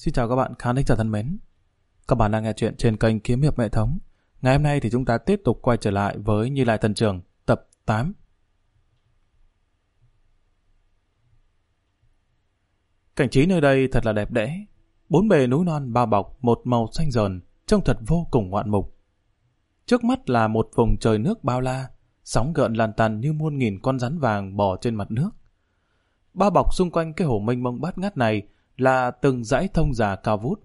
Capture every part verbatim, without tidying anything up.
Xin chào các bạn khán thính giả thân mến. Các bạn đang nghe chuyện trên kênh Kiếm Hiệp Hệ Thống. Ngày hôm nay thì chúng ta tiếp tục quay trở lại với Như Lai Thần Trưởng tập tám. Cảnh trí nơi đây thật là đẹp đẽ. Bốn bề núi non bao bọc một màu xanh rờn, trông thật vô cùng ngoạn mục. Trước mắt là một vùng trời nước bao la, sóng gợn lan tăn như muôn nghìn con rắn vàng bò trên mặt nước. Bao bọc xung quanh cái hồ mênh mông bát ngát này là từng dãy thông già cao vút.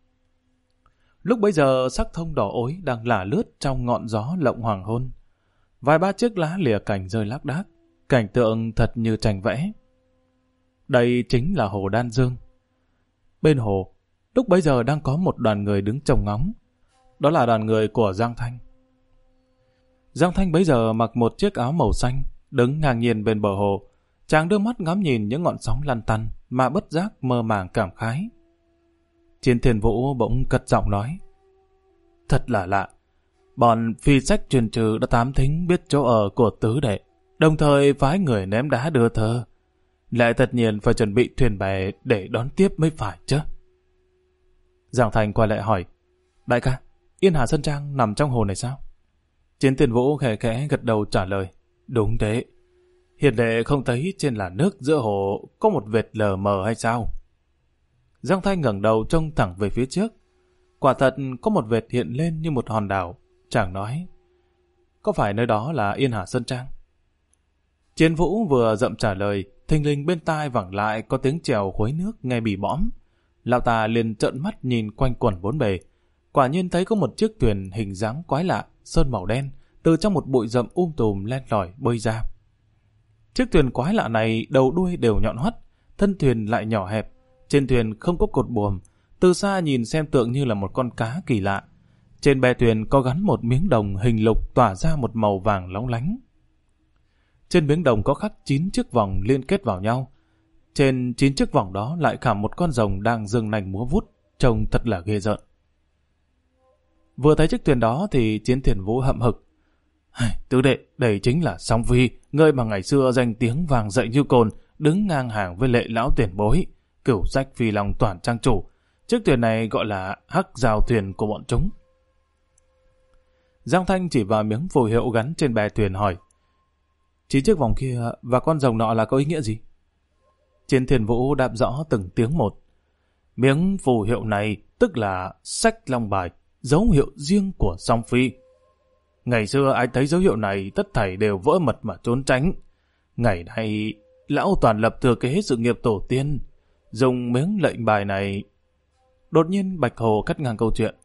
Lúc bấy giờ sắc thông đỏ ối đang lả lướt trong ngọn gió lộng hoàng hôn. Vài ba chiếc lá lìa cành rơi lác đác, cảnh tượng thật như tranh vẽ. Đây chính là hồ Đan Dương. Bên hồ, lúc bấy giờ đang có một đoàn người đứng trông ngóng. Đó là đoàn người của Giang Thanh. Giang Thanh bấy giờ mặc một chiếc áo màu xanh, đứng ngang nhiên bên bờ hồ. Chàng đưa mắt ngắm nhìn những ngọn sóng lăn tăn mà bất giác mơ màng cảm khái. Chiến Thiên Vũ bỗng cất giọng nói: Thật là lạ, bọn phi sách truyền trừ đã thám thính biết chỗ ở của tứ đệ, đồng thời phái người ném đá đưa thơ. Lại tất nhiên phải chuẩn bị thuyền bè để đón tiếp mới phải chứ. Giang Thành quay lại hỏi: Đại ca, Yên Hà Sơn Trang nằm trong hồ này sao? Chiến Thiên Vũ khẽ khẽ gật đầu trả lời: Đúng thế. Hiền đệ không thấy trên làn nước giữa hồ có một vệt lờ mờ hay sao? Giang Thanh ngẩng đầu trông thẳng về phía trước. Quả thật có một vệt hiện lên như một hòn đảo. Chàng nói: Có phải nơi đó là Yên Hà Sơn Trang? Chiến Vũ vừa dậm trả lời, thình lình bên tai vẳng lại có tiếng chèo khuấy nước nghe bì bõm. Lão ta liền trợn mắt nhìn quanh quẩn bốn bề. Quả nhiên thấy có một chiếc thuyền hình dáng quái lạ, sơn màu đen, từ trong một bụi rậm um tùm len lỏi bơi ra. Chiếc thuyền quái lạ này đầu đuôi đều nhọn hoắt, thân thuyền lại nhỏ hẹp, trên thuyền không có cột buồm, từ xa nhìn xem tượng như là một con cá kỳ lạ. Trên bè thuyền có gắn một miếng đồng hình lục tỏa ra một màu vàng lóng lánh. Trên miếng đồng có khắc chín chiếc vòng liên kết vào nhau. Trên chín chiếc vòng đó lại khảm một con rồng đang giương nành múa vút, trông thật là ghê rợn. Vừa thấy chiếc thuyền đó thì Chiến Thiên Vũ hậm hực: Tứ đệ, đây chính là Song Phi, người mà ngày xưa danh tiếng vàng dậy như cồn, đứng ngang hàng với Lệ lão tiền bối, cửu sách Phi Long toàn trang chủ. Chiếc thuyền này gọi là hắc giao thuyền của bọn chúng. Giang Thanh chỉ vào miếng phù hiệu gắn trên bè thuyền hỏi: Chín chiếc vòng kia và con rồng nọ là có ý nghĩa gì? Chiến Thiên Vũ đáp rõ từng tiếng một: Miếng phù hiệu này tức là sách long bài, dấu hiệu riêng của Song Phi. Ngày xưa ai thấy dấu hiệu này tất thảy đều vỡ mật mà trốn tránh. Ngày nay, lão toàn lập thừa kế sự nghiệp tổ tiên, dùng miếng lệnh bài này. Đột nhiên Bạch Hồ cắt ngang câu chuyện: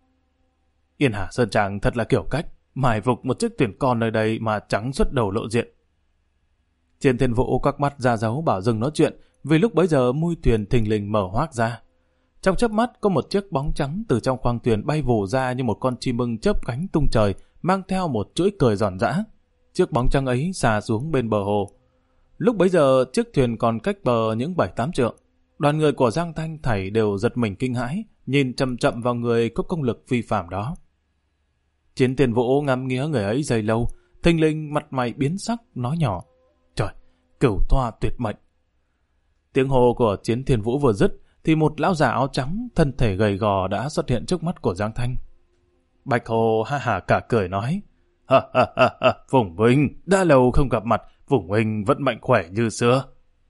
Yên Hà Sơn Trang thật là kiểu cách, mài phục một chiếc thuyền con nơi đây mà trắng xuất đầu lộ diện. Chiến Thiên Vũ quắc mắt ra dấu bảo dừng nói chuyện, vì lúc bấy giờ mui thuyền thình lình mở hoác ra. Trong chớp mắt có một chiếc bóng trắng từ trong khoang thuyền bay vù ra như một con chim ưng chớp cánh tung trời, mang theo một chuỗi cười giòn giã. Chiếc bóng trắng ấy xà xuống bên bờ hồ. Lúc bấy giờ chiếc thuyền còn cách bờ những bảy tám trượng. Đoàn người của Giang Thanh thảy đều giật mình kinh hãi, nhìn chậm chậm vào người có công lực phi phàm đó. Chiến Thiên Vũ ngắm nghía người ấy giây lâu, thình lình mặt mày biến sắc, nói nhỏ: Trời, cửu thoa tuyệt mệnh. Tiếng hô của Chiến Thiên Vũ vừa dứt thì một lão già áo trắng, thân thể gầy gò đã xuất hiện trước mắt của Giang Thanh. Bạch Hồ ha hả cả cười nói: Ha ha ha ha, Phùng huynh, đã lâu không gặp mặt, Phùng huynh vẫn mạnh khỏe như xưa.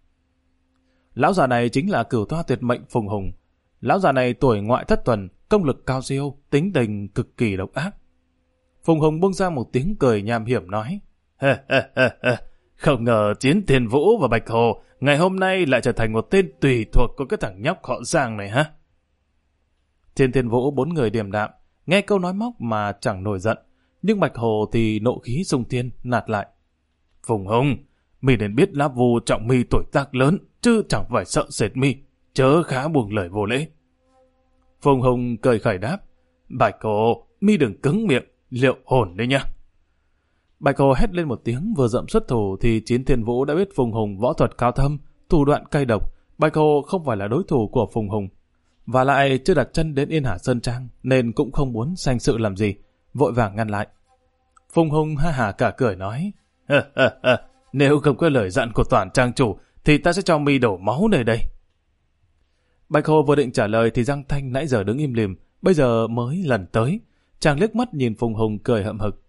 Lão già này chính là cửu thoa tuyệt mệnh Phùng Hùng. Lão già này tuổi ngoại thất tuần, công lực cao siêu, tính tình cực kỳ độc ác. Phùng Hùng buông ra một tiếng cười nham hiểm nói: Ha ha ha ha, không ngờ Chiến Thiên Vũ và Bạch Hồ ngày hôm nay lại trở thành một tên tùy thuộc của cái thằng nhóc họ Giang này ha. Chiến Thiên Vũ bốn người điềm đạm, nghe câu nói móc mà chẳng nổi giận, nhưng Bạch Hồ thì nộ khí xung thiên, nạt lại: Phùng Hùng, mi nên biết lá vù trọng mi tuổi tác lớn, chứ chẳng phải sợ sệt mi, chớ khá buông lời vô lễ. Phùng Hùng cười khẩy đáp: Bạch Hồ, mi đừng cứng miệng, liệu hồn đấy nha. Bạch Hồ hét lên một tiếng, vừa dậm xuất thủ thì Chiến Thiên Vũ đã biết Phùng Hùng võ thuật cao thâm, thủ đoạn cay độc. Bạch Hồ không phải là đối thủ của Phùng Hùng, và lại chưa đặt chân đến Yên Hà Sơn Trang nên cũng không muốn sanh sự làm gì, vội vàng ngăn lại. Phùng Hùng ha hả cả cười nói: ha, ha, ha, nếu không có lời dặn của toàn trang chủ thì ta sẽ cho mi đổ máu nơi đây. Bạch Hồ vừa định trả lời thì Giang Thanh nãy giờ đứng im lìm, bây giờ mới lần tới. Chàng liếc mắt nhìn Phùng Hùng cười hậm hực.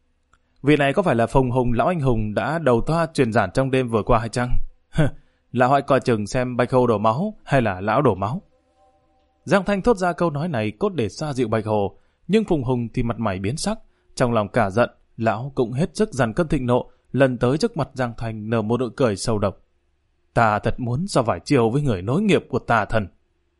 Vị này có phải là Phùng Hùng lão anh hùng đã đầu toa truyền giảng trong đêm vừa qua hay chăng? Lão hãy coi chừng xem Bạch Hồ đổ máu hay là lão đổ máu. Giang Thanh thốt ra câu nói này cốt để xoa dịu Bạch Hồ, nhưng Phùng Hùng thì mặt mày biến sắc, trong lòng cả giận, lão cũng hết sức dằn cơn thịnh nộ, lần tới trước mặt Giang Thanh nở một nụ cười sâu độc. Ta thật muốn so vải chiều với người nối nghiệp của tà thần.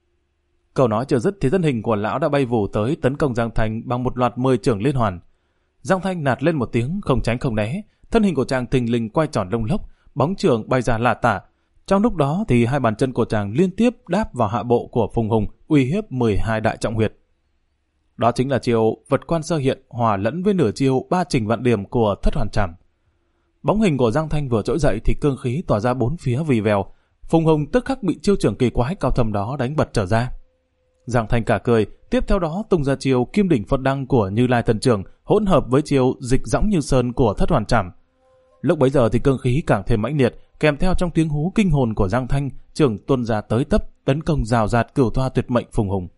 Câu nói chưa dứt thì thân hình của lão đã bay vù tới tấn công Giang Thanh bằng một loạt mười chưởng liên hoàn. Giang Thanh nạt lên một tiếng không tránh không né, thân hình của chàng thình lình quay tròn lông lốc, bóng chưởng bay ra lả tả. Trong lúc đó thì hai bàn chân của chàng liên tiếp đáp vào hạ bộ của Phùng Hùng, uy hiếp mười hai đại trọng huyệt. Đó chính là chiêu vật quan sơ hiện hòa lẫn với nửa chiêu ba trình vạn điểm của thất hoàn trảm. Bóng hình của Giang Thanh vừa trỗi dậy thì cương khí tỏa ra bốn phía vì vèo. Phùng Hùng tức khắc bị chiêu trưởng kỳ quái cao thâm đó đánh bật trở ra. Giang Thanh cả cười, tiếp theo đó tung ra chiêu kim đỉnh Phật đăng của Như Lai Thần Trưởng hỗn hợp với chiêu dịch dõng như sơn của thất hoàn trảm. Lúc bấy giờ thì cương khí càng thêm mãnh liệt, kèm theo trong tiếng hú kinh hồn của Giang Thanh, trưởng tuôn ra tới tấp tấn công rào rạt cửu thoa tuyệt mệnh Phùng Hùng.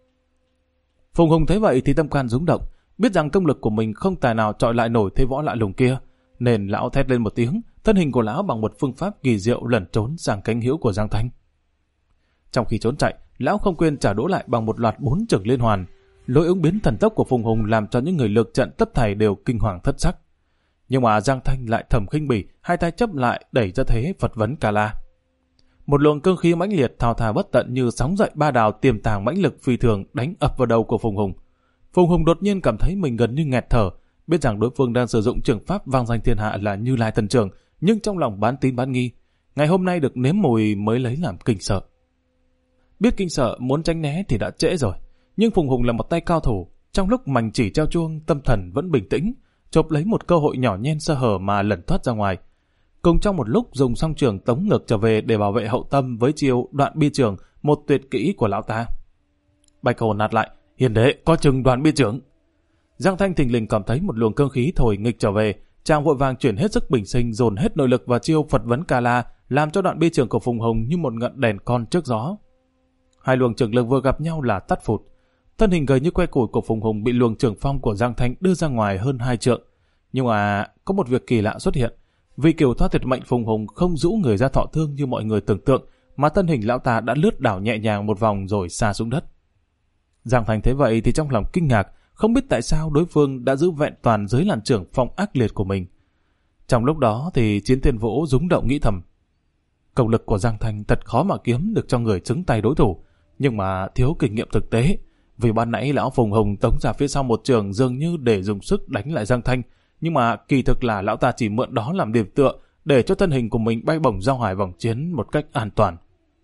Phùng Hùng thấy vậy thì tâm can rúng động, biết rằng công lực của mình không tài nào chọi lại nổi thế võ lạ lùng kia, nên lão thét lên một tiếng, thân hình của lão bằng một phương pháp kỳ diệu lẩn trốn sang cánh hữu của Giang Thanh. Trong khi trốn chạy, lão không quên trả đũa lại bằng một loạt bốn chưởng liên hoàn. Lối ứng biến thần tốc của Phùng Hùng làm cho những người lược trận tất thảy đều kinh hoàng thất sắc. Nhưng mà Giang Thanh lại thầm khinh bỉ, hai tay chấp lại đẩy ra thế Phật vấn Ca La. Một luồng cương khí mãnh liệt thao thao bất tận như sóng dậy ba đào tiềm tàng mãnh lực phi thường đánh ập vào đầu của Phùng Hùng. Phùng Hùng đột nhiên cảm thấy mình gần như nghẹt thở, biết rằng đối phương đang sử dụng trường pháp vang danh thiên hạ là Như Lai Thần Trưởng, nhưng trong lòng bán tín bán nghi. Ngày hôm nay được nếm mùi mới lấy làm kinh sợ. Biết kinh sợ muốn tránh né thì đã trễ rồi, nhưng Phùng Hùng là một tay cao thủ, trong lúc mảnh chỉ treo chuông tâm thần vẫn bình tĩnh, chộp lấy một cơ hội nhỏ nhen sơ hở mà lẩn thoát ra ngoài. Cùng trong một lúc dùng song trường tống ngược trở về để bảo vệ hậu tâm với chiêu đoạn bi trường, một tuyệt kỹ của lão ta. Bạch Hồ nạt lại, hiền đệ có chừng đoạn bi trưởng. Giang Thanh thình lình cảm thấy một luồng cương khí thổi nghịch trở về, chàng vội vàng chuyển hết sức bình sinh dồn hết nội lực vào chiêu Phật vấn Ca La, làm cho đoạn bi trường của Phùng Hùng như một ngọn đèn con trước gió. Hai luồng trường lực vừa gặp nhau là tắt phụt. Thân hình gầy như que củi của Phùng Hùng bị luồng trường phong của Giang Thanh đưa ra ngoài hơn hai trượng. Nhưng mà có một việc kỳ lạ xuất hiện. Vì kiểu thoát tuyệt mệnh Phùng Hùng không rũ người ra thọ thương như mọi người tưởng tượng, mà thân hình lão ta đã lướt đảo nhẹ nhàng một vòng rồi sa xuống đất. Giang Thanh thấy vậy thì trong lòng kinh ngạc, không biết tại sao đối phương đã giữ vẹn toàn dưới làn trưởng phong ác liệt của mình. Trong lúc đó thì Chiến Thiên Vũ rúng động nghĩ thầm, công lực của Giang Thanh thật khó mà kiếm được cho người xứng tay đối thủ, nhưng mà thiếu kinh nghiệm thực tế. Vì ban nãy lão Phùng Hùng tống ra phía sau một trường dường như để dùng sức đánh lại Giang Thanh, nhưng mà kỳ thực là lão ta chỉ mượn đó làm điểm tựa để cho thân hình của mình bay bổng ra ngoài vòng chiến một cách an toàn.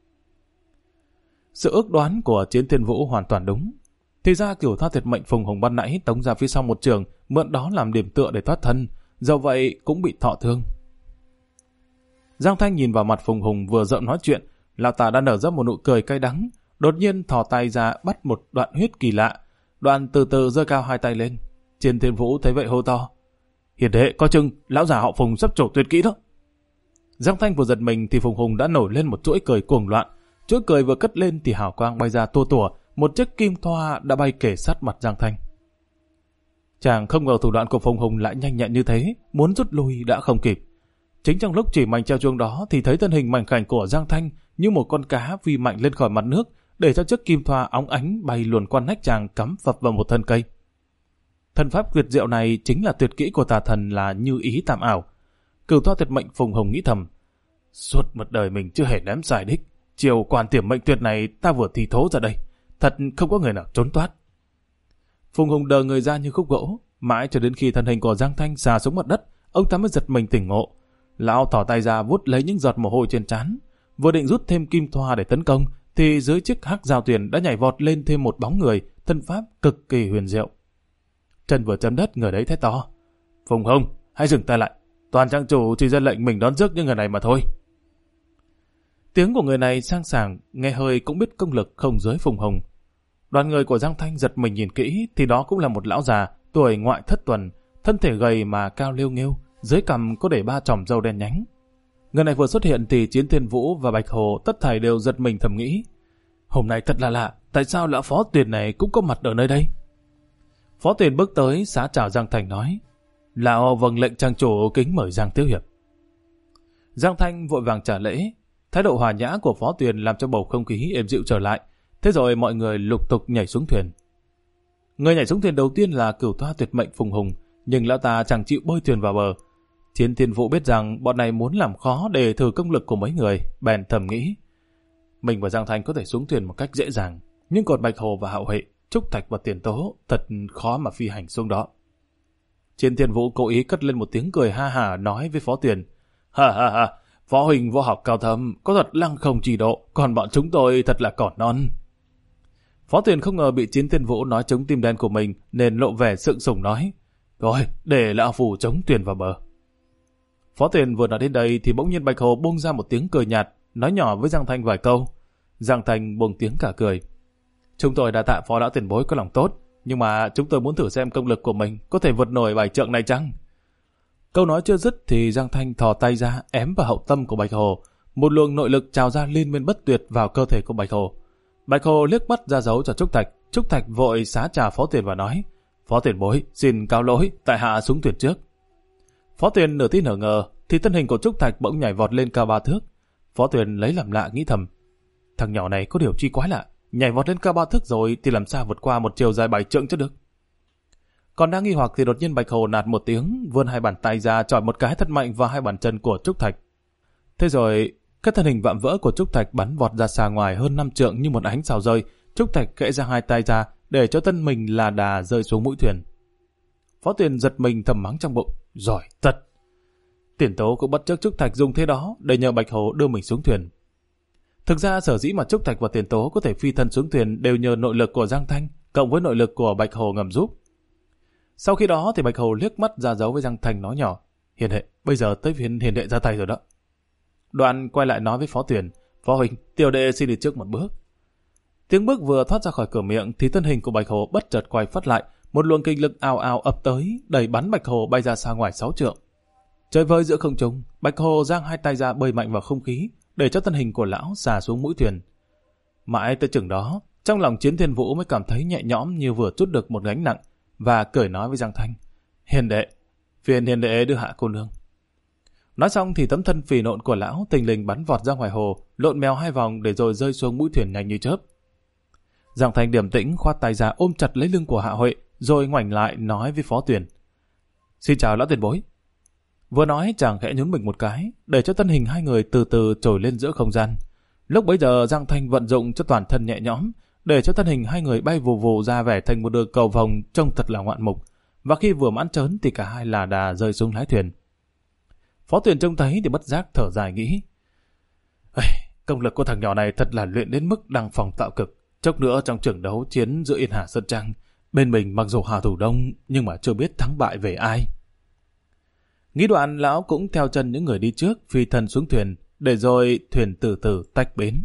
Sự ước đoán của Chiến Thiên Vũ hoàn toàn đúng. Thì ra kiểu thoát tuyệt mệnh Phùng Hùng ban nãy tống ra phía sau một trường, mượn đó làm điểm tựa để thoát thân, dẫu vậy cũng bị thọ thương. Giang Thanh nhìn vào mặt Phùng Hùng vừa giận nói chuyện, lão ta đã nở ra một nụ cười cay đắng, đột nhiên thò tay ra bắt một đoạn huyết kỳ lạ, đoạn từ từ giơ cao hai tay lên. Chiến Thiên Vũ thấy vậy hô to, hiền đệ coi chừng lão già họ Phùng sắp trổ tuyệt kỹ đó. Giang Thanh vừa giật mình thì Phùng Hùng đã nổi lên một chuỗi cười cuồng loạn, chuỗi cười vừa cất lên thì hào quang bay ra tua tủa, một chiếc kim thoa đã bay kề sát mặt Giang Thanh. Chàng không ngờ thủ đoạn của Phùng Hùng lại nhanh nhẹn như thế, muốn rút lui đã không kịp. Chính trong lúc chỉ mảnh treo chuông đó thì thấy thân hình mảnh khảnh của Giang Thanh như một con cá phi mạnh lên khỏi mặt nước, để cho chiếc kim thoa óng ánh bay luồn qua nách chàng cắm phập vào một thân cây. Thân pháp tuyệt diệu này chính là tuyệt kỹ của tà thần là Như Ý Tạm Ảo. Cửu thoa tuyệt mệnh Phùng Hùng nghĩ thầm, suốt một đời mình chưa hề ném giải đích, chiều quan tiềm mệnh tuyệt này ta vừa thi thố ra đây, thật không có người nào trốn thoát. Phùng Hùng đờ người ra như khúc gỗ, mãi cho đến khi thân hình của Giang Thanh xà xuống mặt đất, ông ta mới giật mình tỉnh ngộ. Lão thỏ tay ra vút lấy những giọt mồ hôi trên trán, vừa định rút thêm kim thoa để tấn công, thì dưới chiếc hắc giao thuyền đã nhảy vọt lên thêm một bóng người, thân pháp cực kỳ huyền diệu. Chân vừa chấm đất, người đấy thét to, Phùng Hùng, hãy dừng tay lại, toàn trang chủ chỉ ra lệnh mình đón rước những người này mà thôi. Tiếng của người này sang sảng, nghe hơi cũng biết công lực không dưới Phùng Hùng. Đoàn người của Giang Thanh giật mình nhìn kỹ thì đó cũng là một lão già, tuổi ngoại thất tuần, thân thể gầy mà cao liêu nghêu, dưới cằm có để ba chòm râu đen nhánh. Người này vừa xuất hiện thì Chiến Thiên Vũ và Bạch Hồ tất thảy đều giật mình thầm nghĩ, Hôm nay thật là lạ, tại sao lão Phó Tuyền này cũng có mặt ở nơi đây? Phó Tuyền bước tới xá chào Giang Thành nói, lão vâng lệnh trang chủ kính mời Giang Thiếu Hiệp. Giang Thanh vội vàng trả lễ, thái độ hòa nhã của Phó Tuyền làm cho bầu không khí êm dịu trở lại. Thế rồi mọi người lục tục nhảy xuống thuyền. Người nhảy xuống thuyền đầu tiên là Cửu Thoa Tuyệt Mệnh Phùng Hùng, nhưng lão ta chẳng chịu bơi thuyền vào bờ. Chiến Thiên Vũ biết rằng bọn này muốn làm khó để thử công lực của mấy người, bèn thầm nghĩ, mình và Giang Thanh có thể xuống thuyền một cách dễ dàng, nhưng còn Bạch Hồ và Hạo Huệ, Trúc Thạch và Tiền Tố thật khó mà phi hành xuống đó. Chiến Thiên Vũ cố ý cất lên một tiếng cười ha hả nói với Phó Tuyền, ha ha ha, Phó Huỳnh võ học cao thâm, có thật lăng không chỉ độ, còn bọn chúng tôi thật là cỏ non. Phó Tuyền không ngờ bị Chiến Thiên Vũ nói trúng tim đen của mình, nên lộ vẻ sượng sùng nói, rồi, để lão phù chống Tuyền vào bờ. Phó Tuyền vừa nói đến đây thì bỗng nhiên Bạch Hồ buông ra một tiếng cười nhạt, nói nhỏ với Giang Thanh vài câu. Giang Thanh buông tiếng cả cười. Chúng tôi đã tạ Phó lão tiền bối có lòng tốt, nhưng mà chúng tôi muốn thử xem công lực của mình có thể vượt nổi bài trượng này chăng? Câu nói chưa dứt thì Giang Thanh thò tay ra ém vào hậu tâm của Bạch Hồ, một luồng nội lực trào ra liên miên bất tuyệt vào cơ thể của Bạch Hồ. Bạch Hồ liếc mắt ra dấu cho Trúc Thạch, Trúc Thạch vội xá trà Phó Tuyền và nói, Phó tiền bối xin cáo lỗi, tại hạ xuống thuyền trước. Phó Tuyền nửa tin nửa ngờ thì thân hình của Trúc Thạch bỗng nhảy vọt lên cao ba thước. Phó Tuyền lấy làm lạ nghĩ thầm, thằng nhỏ này có điều chi quái lạ, nhảy vọt lên cao ba thước rồi thì làm sao vượt qua một chiều dài bảy trượng cho được. Còn đang nghi hoặc thì đột nhiên Bạch Hồ nạt một tiếng, vươn hai bàn tay ra chọi một cái thật mạnh vào hai bàn chân của Trúc Thạch. Thế rồi cái thân hình vạm vỡ của Trúc Thạch bắn vọt ra xa ngoài hơn năm trượng như một ánh sao rơi. Trúc Thạch khẽ ra hai tay ra để cho thân mình là đà rơi xuống mũi thuyền. Phó Tuyền giật mình thầm mắng trong bụng, giỏi thật. Tiền Tố cũng bắt chước Trúc Thạch dùng thế đó để nhờ Bạch Hồ đưa mình xuống thuyền. Thực ra sở dĩ mà Trúc Thạch và Tiền Tố có thể phi thân xuống thuyền đều nhờ nội lực của Giang Thanh cộng với nội lực của Bạch Hồ ngầm giúp. Sau khi đó thì Bạch Hồ liếc mắt ra dấu với Giang Thanh nói nhỏ, Hiền đệ, bây giờ tới phiên Hiền đệ ra tay rồi đó. Đoạn quay lại nói với Phó Tuyền, Phó huynh, tiểu đệ xin đi trước một bước. Tiếng bước vừa thoát ra khỏi cửa miệng thì thân hình của Bạch Hồ bất chợt quay phát lại, một luồng kinh lực ào ào ập tới, đẩy bắn Bạch Hồ bay ra xa ngoài sáu trượng. Trời vơi giữa không trung, Bạch Hồ giang hai tay ra bơi mạnh vào không khí, để cho thân hình của lão xà xuống mũi thuyền. Mãi tới chừng đó, trong lòng Chiến Thiên Vũ mới cảm thấy nhẹ nhõm như vừa trút được một gánh nặng, và cười nói với Giang Thanh, Hiền đệ, phiền hiền đệ đưa hạ cô nương. Nói xong thì tấm thân phì nộn của lão tình lình bắn vọt ra ngoài hồ, lộn mèo hai vòng để rồi rơi xuống mũi thuyền nhanh như chớp. Giang Thanh điềm tĩnh khoát tay ra ôm chặt lấy lưng của Hạ Huệ, rồi ngoảnh lại nói với Phó Tuyền, xin chào lão tiền bối. Vừa nói chàng khẽ nhún mình một cái, để cho thân hình hai người từ từ trồi lên giữa không gian. Lúc bấy giờ Giang Thanh vận dụng cho toàn thân nhẹ nhõm, để cho thân hình hai người bay vù vù ra vẻ thành một đường cầu vồng trông thật là ngoạn mục. Và khi vừa mãn trớn thì cả hai là đà rơi xuống lái thuyền. Phó Tuyền trông thấy thì bất giác thở dài nghĩ, công lực của thằng nhỏ này thật là luyện đến mức đăng phong tạo cực. Chốc nữa trong trận đấu chiến giữa Yên Hà Sơn Trang, bên mình mặc dù Hà Thủ Đông nhưng mà chưa biết thắng bại về ai. Nghĩ đoạn lão cũng theo chân những người đi trước phi thân xuống thuyền, để rồi thuyền từ từ tách bến.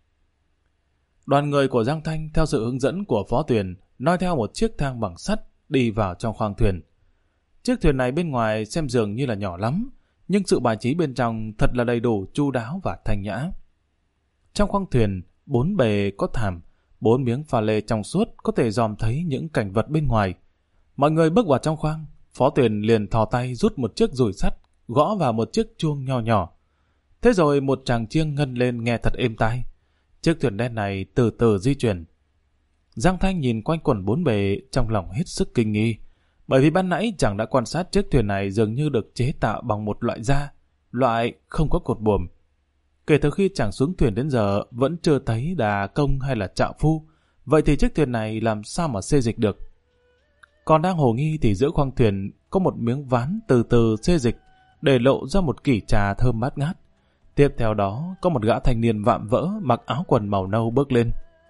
Đoàn người của Giang Thanh theo sự hướng dẫn của Phó Tuyền noi theo một chiếc thang bằng sắt đi vào trong khoang thuyền. Chiếc thuyền này bên ngoài xem dường như là nhỏ lắm, nhưng sự bài trí bên trong thật là đầy đủ, chu đáo và thanh nhã. Trong khoang thuyền, bốn bề có thảm, bốn miếng pha lê trong suốt có thể dòm thấy những cảnh vật bên ngoài. Mọi người bước vào trong khoang, Phó Tuyền liền thò tay rút một chiếc dùi sắt, gõ vào một chiếc chuông nho nhỏ. Thế rồi một tràng chiêng ngân lên nghe thật êm tai. Chiếc thuyền đen này từ từ di chuyển. Giang Thanh nhìn quanh quẩn bốn bề trong lòng hết sức kinh nghi, bởi vì ban nãy chàng đã quan sát chiếc thuyền này dường như được chế tạo bằng một loại da, loại không có cột buồm. Kể từ khi chàng xuống thuyền đến giờ vẫn chưa thấy đà công hay là trạo phu, vậy thì chiếc thuyền này làm sao mà xê dịch được? Còn đang hồ nghi thì giữa khoang thuyền có một miếng ván từ từ xê dịch để lộ ra một kỷ trà thơm mát ngát. Tiếp theo đó có một gã thanh niên vạm vỡ mặc áo quần màu nâu bước lên.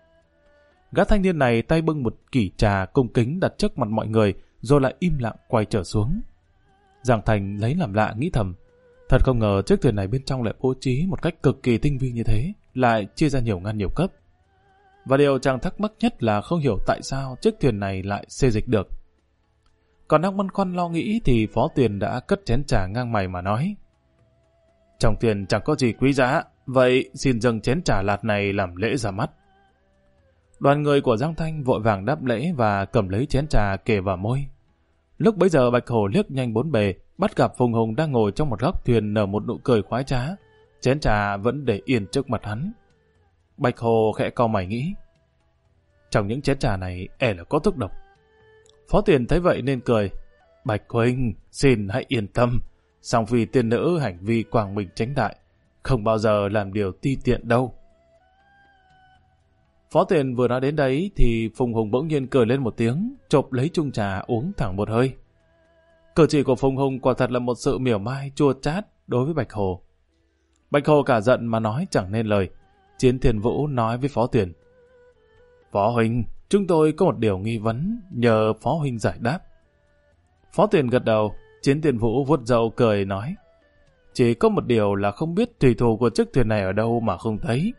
Gã thanh niên này tay bưng một kỷ trà cung kính đặt trước mặt mọi người, rồi lại im lặng quay trở xuống. Giang Thành lấy làm lạ nghĩ thầm, thật không ngờ chiếc thuyền này bên trong lại bố trí một cách cực kỳ tinh vi như thế, lại chia ra nhiều ngăn nhiều cấp. Và điều chàng thắc mắc nhất là không hiểu tại sao chiếc thuyền này lại xê dịch được. Còn đang băn khoăn lo nghĩ thì Phó Tuyền đã cất chén trà ngang mày mà nói, trong thuyền chẳng có gì quý giá, vậy xin dâng chén trà lạt này làm lễ ra mắt. Đoàn người của Giang Thanh vội vàng đáp lễ và cầm lấy chén trà kề vào môi. Lúc bấy giờ Bạch Hồ liếc nhanh bốn bề, bắt gặp Phùng Hùng đang ngồi trong một góc thuyền nở một nụ cười khoái trá. Chén trà vẫn để yên trước mặt hắn. Bạch Hồ khẽ cau mày nghĩ, trong những chén trà này e là có thuốc độc. Phó Tuyền thấy vậy nên cười, Bạch huynh, xin hãy yên tâm, song phi tiên nữ hành vi quang minh chánh đại, không bao giờ làm điều ti tiện đâu. Phó Tuyền vừa nói đến đấy thì Phùng Hùng bỗng nhiên cười lên một tiếng, chộp lấy chung trà uống thẳng một hơi. Cử chỉ của Phùng Hùng quả thật là một sự mỉa mai chua chát đối với Bạch Hồ. Bạch Hồ cả giận mà nói chẳng nên lời. Chiến Thiên Vũ nói với Phó Tuyền, Phó huynh, chúng tôi có một điều nghi vấn, nhờ Phó huynh giải đáp. Phó Tuyền gật đầu. Chiến Thiên Vũ vuốt râu cười nói, chỉ có một điều là không biết thủy thủ của chiếc thuyền này ở đâu mà không thấy.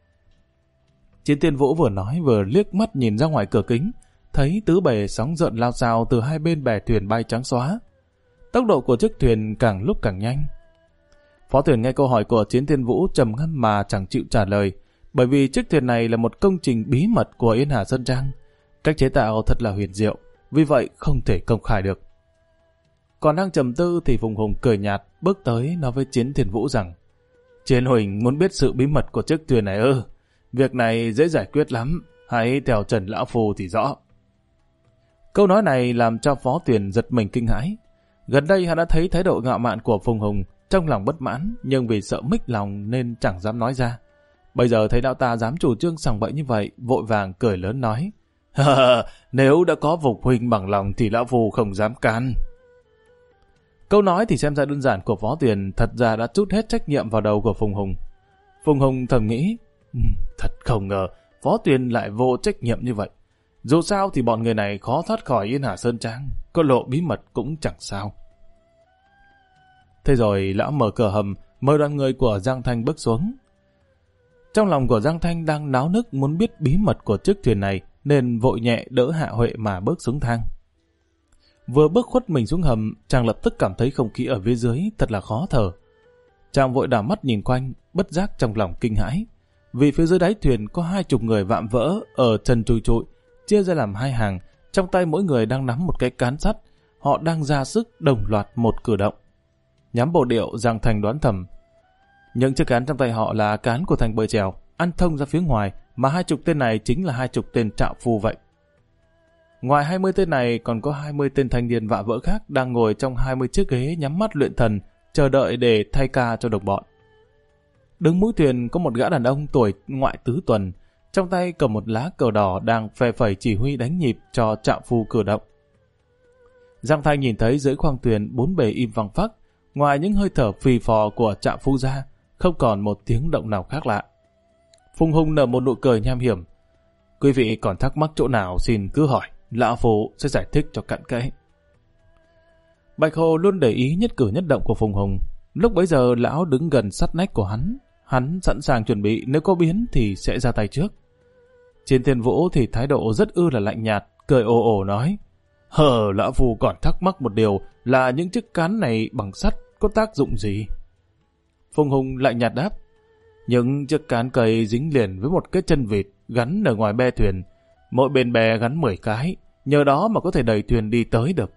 Chiến Thiên Vũ vừa nói vừa liếc mắt nhìn ra ngoài cửa kính, thấy tứ bề sóng gợn lao xao từ hai bên bè thuyền bay trắng xóa. Tốc độ của chiếc thuyền càng lúc càng nhanh. Phó Tuyền nghe câu hỏi của Chiến Thiên Vũ trầm ngâm mà chẳng chịu trả lời, bởi vì chiếc thuyền này là một công trình bí mật của Yên Hà Sơn Trang. Cách chế tạo thật là huyền diệu, vì vậy không thể công khai được. Còn đang trầm tư thì Phùng Hùng cười nhạt bước tới nói với Chiến Thiên Vũ rằng, Chiến huynh muốn biết sự bí mật của chiếc thuyền này ư? Việc này dễ giải quyết lắm, hãy theo Trần Lão Phu thì rõ. Câu nói này làm cho Phó Tuyền giật mình kinh hãi. Gần đây hắn đã thấy thái độ ngạo mạn của Phùng Hùng, trong lòng bất mãn, nhưng vì sợ mích lòng nên chẳng dám nói ra. Bây giờ thấy lão ta dám chủ trương sằng bậy như vậy, vội vàng cười lớn nói, nếu đã có Phục huynh bằng lòng thì Lão Phu không dám can. Câu nói thì xem ra đơn giản của Phó Tuyền thật ra đã trút hết trách nhiệm vào đầu của Phùng Hùng. Phùng Hùng thầm nghĩ, thật không ngờ Phó Tuyền lại vô trách nhiệm như vậy. Dù sao thì bọn người này khó thoát khỏi Yên Hà Sơn Trang, có lộ bí mật cũng chẳng sao. Thế rồi lão mở cửa hầm, mời đoàn người của Giang Thanh bước xuống. Trong lòng của Giang Thanh đang náo nức muốn biết bí mật của chiếc thuyền này, nên vội nhẹ đỡ Hạ Huệ mà bước xuống thang. Vừa bước khuất mình xuống hầm, chàng lập tức cảm thấy không khí ở phía dưới thật là khó thở. Chàng vội đảo mắt nhìn quanh, bất giác trong lòng kinh hãi, vì phía dưới đáy thuyền có hai chục người vạm vỡ ở chân trùi trụi, chia ra làm hai hàng, trong tay mỗi người đang nắm một cái cán sắt, họ đang ra sức đồng loạt một cử động. Nhắm bộ điệu, Giang Thành đoán thầm, những chiếc cán trong tay họ là cán của thành bơi chèo, ăn thông ra phía ngoài, mà hai chục tên này chính là hai chục tên trạo phu vậy. Ngoài hai mươi tên này còn có hai mươi tên thanh niên vạ vỡ khác đang ngồi trong hai mươi chiếc ghế nhắm mắt luyện thần, chờ đợi để thay ca cho đồng bọn. Đứng mũi thuyền có một gã đàn ông tuổi ngoại tứ tuần, trong tay cầm một lá cờ đỏ đang phe phẩy chỉ huy đánh nhịp cho trạo phu cử động. Giang Thanh nhìn thấy dưới khoang thuyền bốn bề im phăng phắc, ngoài những hơi thở phì phò của trạo phu ra, không còn một tiếng động nào khác lạ. Phùng Hùng nở một nụ cười nham hiểm. Quý vị còn thắc mắc chỗ nào xin cứ hỏi, Lão Phu sẽ giải thích cho cặn kẽ. Bạch Hồ luôn để ý nhất cử nhất động của Phùng Hùng. Lúc bấy giờ lão đứng gần sát nách của hắn, hắn sẵn sàng chuẩn bị nếu có biến thì sẽ ra tay trước. Chiến Thiên Vũ thì thái độ rất ư là lạnh nhạt, cười ồ ồ nói, hờ, Lão Phu còn thắc mắc một điều là những chiếc cán này bằng sắt có tác dụng gì? Phùng Hùng lạnh nhạt đáp, những chiếc cán cây dính liền với một cái chân vịt gắn ở ngoài be thuyền, mỗi bên bè gắn mười cái, nhờ đó mà có thể đẩy thuyền đi tới được.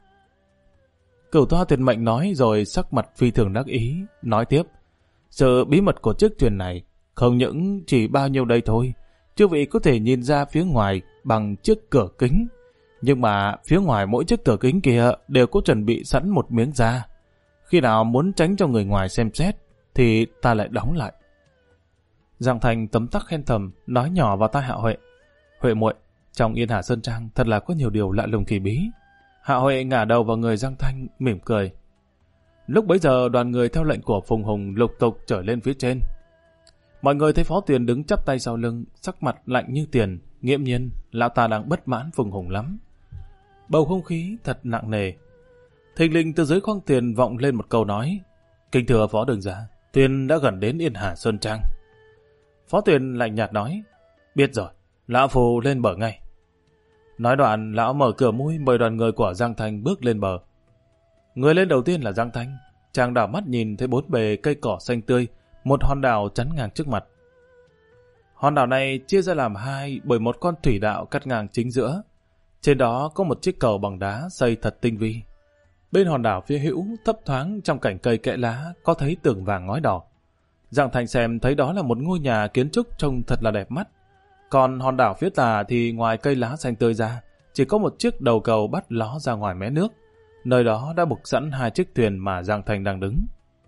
Cửu Toa Tuyệt Mệnh nói rồi sắc mặt phi thường đắc ý, nói tiếp, sự bí mật của chiếc thuyền này không những chỉ bao nhiêu đây thôi, chư vị có thể nhìn ra phía ngoài bằng chiếc cửa kính, nhưng mà phía ngoài mỗi chiếc cửa kính kia đều có chuẩn bị sẵn một miếng da. Khi nào muốn tránh cho người ngoài xem xét thì ta lại đóng lại. Giang Thành tấm tắc khen thầm, nói nhỏ vào tai Hạ Huệ, Huệ muội, trong Yên Hà Sơn Trang thật là có nhiều điều lạ lùng kỳ bí. Hạ Huệ ngả đầu vào người Giang Thanh, mỉm cười. Lúc bấy giờ đoàn người theo lệnh của Phùng Hùng lục tục trở lên phía trên. Mọi người thấy Phó Tuyền đứng chắp tay sau lưng, sắc mặt lạnh như tiền, nghiễm nhiên lão ta đang bất mãn Phùng Hùng lắm. Bầu không khí thật nặng nề. Thình lình từ dưới khoang thuyền vọng lên một câu nói, kính thưa Phó Đường Gia, thuyền đã gần đến Yên Hà Sơn Trang. Phó Tuyền lạnh nhạt nói, biết rồi, Lão Phu lên bờ ngay. Nói đoạn, lão mở cửa mũi mời đoàn người của Giang Thanh bước lên bờ. Người lên đầu tiên là Giang Thanh. Chàng đảo mắt nhìn thấy bốn bề cây cỏ xanh tươi, một hòn đảo chắn ngang trước mặt. Hòn đảo này chia ra làm hai bởi một con thủy đạo cắt ngang chính giữa. Trên đó có một chiếc cầu bằng đá xây thật tinh vi. Bên hòn đảo phía hữu, thấp thoáng trong cảnh cây kẽ lá, có thấy tường vàng ngói đỏ. Giang Thành xem thấy đó là một ngôi nhà kiến trúc trông thật là đẹp mắt. Còn hòn đảo phía tà thì ngoài cây lá xanh tươi ra, chỉ có một chiếc đầu cầu bắt ló ra ngoài mé nước. Nơi đó đã buộc sẵn hai chiếc thuyền mà Giang Thành đang đứng.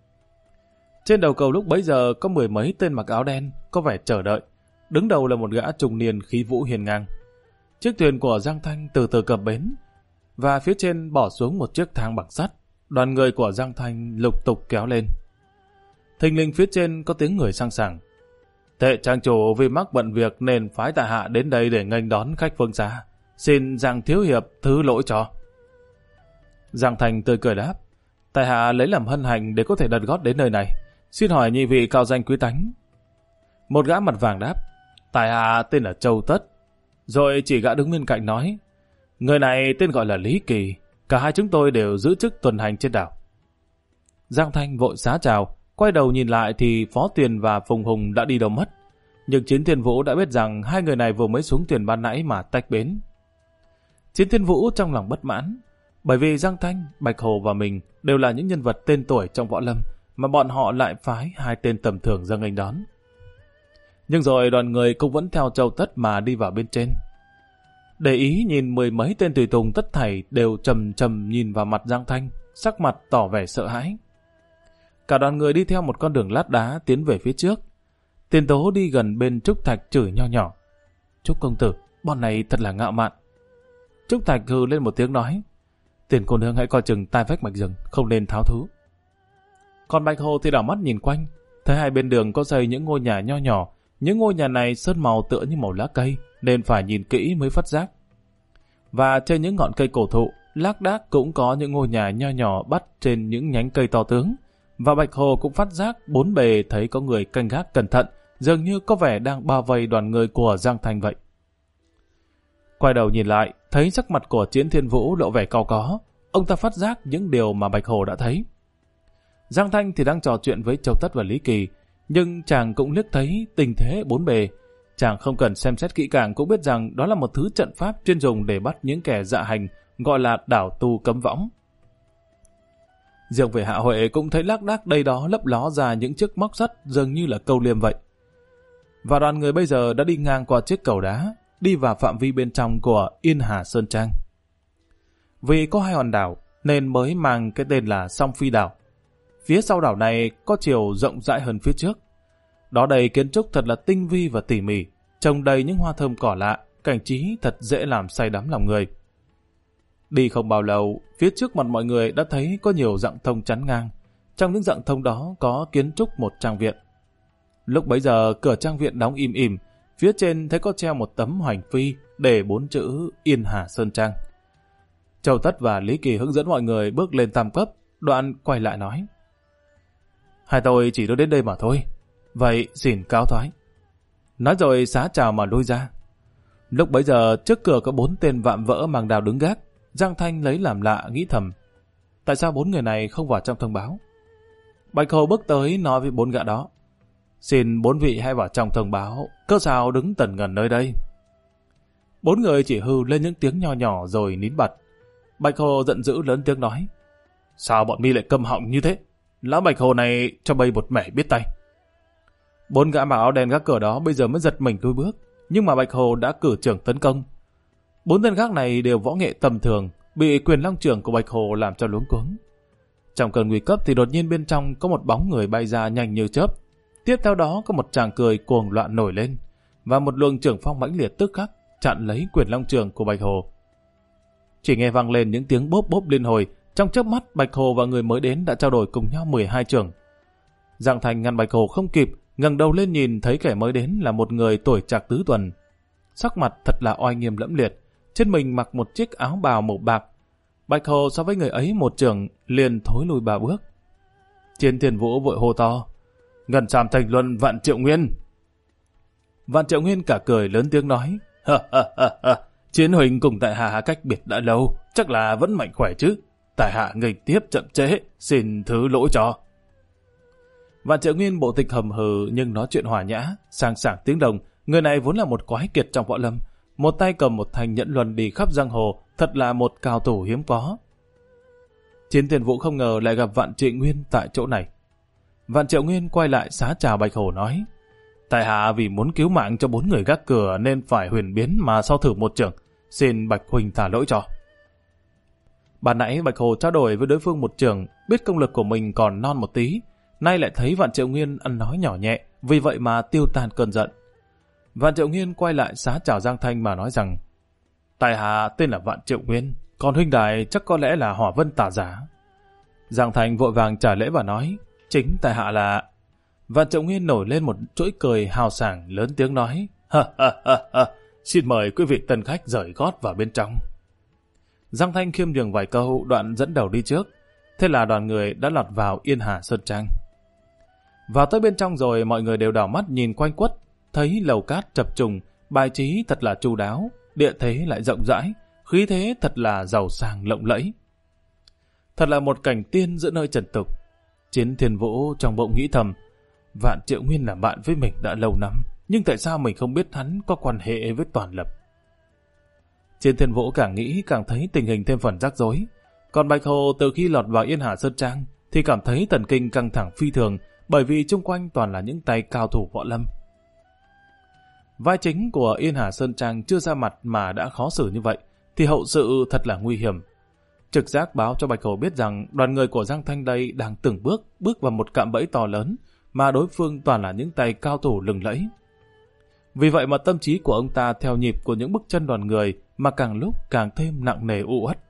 Trên đầu cầu lúc bấy giờ có mười mấy tên mặc áo đen, có vẻ chờ đợi. Đứng đầu là một gã trung niên khí vũ hiên ngang. Chiếc thuyền của Giang Thanh từ từ cập bến, và phía trên bỏ xuống một chiếc thang bằng sắt. Đoàn người của Giang Thanh lục tục kéo lên. Thình lình phía trên có tiếng người sang sảng. Thệ trang chủ vì mắc bận việc nên phái tại hạ đến đây để nghênh đón khách phương xa. Xin Giang thiếu hiệp thứ lỗi cho. Giang Thành tươi cười đáp. Tại hạ lấy làm hân hạnh để có thể đặt gót đến nơi này. Xin hỏi nhị vị cao danh quý tánh. Một gã mặt vàng đáp. Tại hạ tên là Châu Tất. Rồi chỉ gã đứng bên cạnh nói. Người này tên gọi là Lý Kỳ. Cả hai chúng tôi đều giữ chức tuần hành trên đảo. Giang Thanh vội xá chào. Quay đầu nhìn lại thì Phó Tuyền và Phùng Hùng đã đi đâu mất. Nhưng Chiến Thiên Vũ đã biết rằng hai người này vừa mới xuống thuyền ban nãy mà tách bến. Chiến Thiên Vũ trong lòng bất mãn. Bởi vì Giang Thanh, Bạch Hồ và mình đều là những nhân vật tên tuổi trong võ lâm, mà bọn họ lại phái hai tên tầm thường ra nghênh đón. Nhưng rồi đoàn người cũng vẫn theo Châu Tất mà đi vào bên trên. Để ý nhìn mười mấy tên tùy tùng tất thảy đều trầm trầm nhìn vào mặt Giang Thanh, sắc mặt tỏ vẻ sợ hãi. Cả đoàn người đi theo một con đường lát đá tiến về phía trước. Tiền Tố đi gần bên Trúc Thạch chửi nho nhỏ. Trúc công tử, bọn này thật là ngạo mạn. Trúc Thạch hừ lên một tiếng nói. Tiền cô nương hãy coi chừng tai vách mạch rừng, không nên tháo thú. Còn Bạch Hồ thì đảo mắt nhìn quanh, thấy hai bên đường có xây những ngôi nhà nho nhỏ. Những ngôi nhà này sơn màu tựa như màu lá cây, nên phải nhìn kỹ mới phát giác. Và trên những ngọn cây cổ thụ, lác đác cũng có những ngôi nhà nho nhỏ bắt trên những nhánh cây to tướng. Và Bạch Hồ cũng phát giác bốn bề thấy có người canh gác cẩn thận, dường như có vẻ đang bao vây đoàn người của Giang Thành vậy. Quay đầu nhìn lại, thấy sắc mặt của Chiến Thiên Vũ lộ vẻ cau có. Ông ta phát giác những điều mà Bạch Hồ đã thấy. Giang Thanh thì đang trò chuyện với Châu Tất và Lý Kỳ, nhưng chàng cũng liếc thấy tình thế bốn bề. Chàng không cần xem xét kỹ càng cũng biết rằng đó là một thứ trận pháp chuyên dùng để bắt những kẻ dạ hành, gọi là đảo tu cấm võng. Riêng về Hạ Huệ cũng thấy lác đác đây đó lấp ló ra những chiếc móc sắt dường như là câu liêm vậy. Và đoàn người bây giờ đã đi ngang qua chiếc cầu đá, đi vào phạm vi bên trong của Yên Hà Sơn Trang. Vì có hai hòn đảo nên mới mang cái tên là Song Phi Đảo. Phía sau đảo này có chiều rộng rãi hơn phía trước. Đó đầy kiến trúc thật là tinh vi và tỉ mỉ, trồng đầy những hoa thơm cỏ lạ, cảnh trí thật dễ làm say đắm lòng người. Đi không bao lâu, phía trước mặt mọi người đã thấy có nhiều rặng thông chắn ngang. Trong những rặng thông đó có kiến trúc một trang viện. Lúc bấy giờ cửa trang viện đóng im ỉm, phía trên thấy có treo một tấm hoành phi để bốn chữ Yên Hà Sơn Trang. Châu Tất và Lý Kỳ hướng dẫn mọi người bước lên tam cấp, đoạn quay lại nói. Hai tôi chỉ đưa đến đây mà thôi, vậy xin cáo thoái. Nói rồi xá chào mà lui ra. Lúc bấy giờ trước cửa có bốn tên vạm vỡ mang đao đứng gác. Giang Thanh lấy làm lạ nghĩ thầm. Tại sao bốn người này không vào trong thông báo? Bạch Hồ bước tới nói với bốn gã đó. Xin bốn vị hãy vào trong thông báo, cớ sao đứng tần ngần nơi đây? Bốn người chỉ hư lên những tiếng nho nhỏ rồi nín bặt. Bạch Hồ giận dữ lớn tiếng nói. Sao bọn mi lại câm họng như thế? Lão Bạch Hồ này cho bay một mẻ biết tay. Bốn gã mặc áo đen gác cửa đó bây giờ mới giật mình lùi bước, nhưng mà Bạch Hồ đã cử trưởng tấn công. Bốn tên gác này đều võ nghệ tầm thường, bị quyền long trưởng của Bạch Hồ làm cho luống cuống. Trong cơn nguy cấp thì đột nhiên bên trong có một bóng người bay ra nhanh như chớp. Tiếp theo đó có một tràng cười cuồng loạn nổi lên, và một luồng trưởng phong mãnh liệt tức khắc chặn lấy quyền long trưởng của Bạch Hồ. Chỉ nghe vang lên những tiếng bốp bốp liên hồi, trong chớp mắt Bạch Hồ và người mới đến đã trao đổi cùng nhau mười hai trưởng. Giang Thành ngăn Bạch Hồ không kịp, ngẩng đầu lên nhìn thấy kẻ mới đến là một người tuổi trạc tứ tuần. Sắc mặt thật là oai nghiêm lẫm liệt, trên mình mặc một chiếc áo bào màu bạc. Bạch Hồ so với người ấy một trưởng liền thối lùi ba bước. Chiến Thiên Vũ vội hô to. Ngân Sam Thành Luân Vạn Triệu Nguyên. Vạn Triệu Nguyên cả cười lớn tiếng nói. Ha ha ha ha, Chiến huynh cùng tại hạ cách biệt đã lâu, chắc là vẫn mạnh khỏe chứ. Tại hạ nghênh tiếp chậm trễ, xin thứ lỗi cho. Vạn Triệu Nguyên bộ tịch hầm hừ nhưng nói chuyện hòa nhã, sang sảng tiếng đồng, Người này vốn là một quái kiệt trong võ lâm, một tay cầm một thanh nhẫn luân đi khắp giang hồ, thật là một cao thủ hiếm có. Chiến Thiên Vũ không ngờ lại gặp Vạn Triệu Nguyên tại chỗ này. Vạn Triệu Nguyên quay lại xá chào Bạch Hổ nói: tại hạ vì muốn cứu mạng cho bốn người gác cửa nên phải huyền biến mà sau thử một trường, xin Bạch huynh thả lỗi cho. Ban nãy Bạch Hổ trao đổi với đối phương một trường, biết công lực của mình còn non một tí, nay lại thấy Vạn Triệu Nguyên ăn nói nhỏ nhẹ, vì vậy mà tiêu tan cơn giận. Vạn Triệu Nguyên quay lại xá chào Giang Thanh mà nói rằng: tại hạ tên là Vạn Triệu Nguyên, còn huynh đài chắc có lẽ là Hỏa Vân Tà Giả. Giang Thanh vội vàng trả lễ và nói: chính tại hạ là... Vạn Triệu Nguyên nổi lên một chuỗi cười hào sảng, lớn tiếng nói: ha ha ha ha, xin mời quý vị tân khách rời gót vào bên trong. Giang Thanh khiêm nhường vài câu, đoạn dẫn đầu đi trước. Thế là đoàn người đã lọt vào Yên Hà Sơn Trang. Vào tới bên trong rồi, mọi người đều đảo mắt nhìn quanh quất, thấy lầu cát chập trùng, bài trí thật là chu đáo, địa thế lại rộng rãi, khí thế thật là giàu sang lộng lẫy. Thật là một cảnh tiên giữa nơi trần tục. Chiến Thiên Vũ trong bụng nghĩ thầm: Vạn Triệu Nguyên là bạn với mình đã lâu năm, nhưng tại sao mình không biết hắn có quan hệ với Toàn Lập? Chiến Thiên Vũ càng nghĩ càng thấy tình hình thêm phần rắc rối. Còn Bạch Hồ từ khi lọt vào Yên Hà Sơn Trang thì cảm thấy thần kinh căng thẳng phi thường, bởi vì chung quanh toàn là những tay cao thủ võ lâm. Vai chính của Yên Hà Sơn Trang chưa ra mặt mà đã khó xử như vậy, thì hậu sự thật là nguy hiểm. Trực giác báo cho Bạch Hồ biết rằng đoàn người của Giang Thanh đây đang từng bước bước vào một cạm bẫy to lớn, mà đối phương toàn là những tay cao thủ lừng lẫy. Vì vậy mà tâm trí của ông ta theo nhịp của những bước chân đoàn người mà càng lúc càng thêm nặng nề u uất.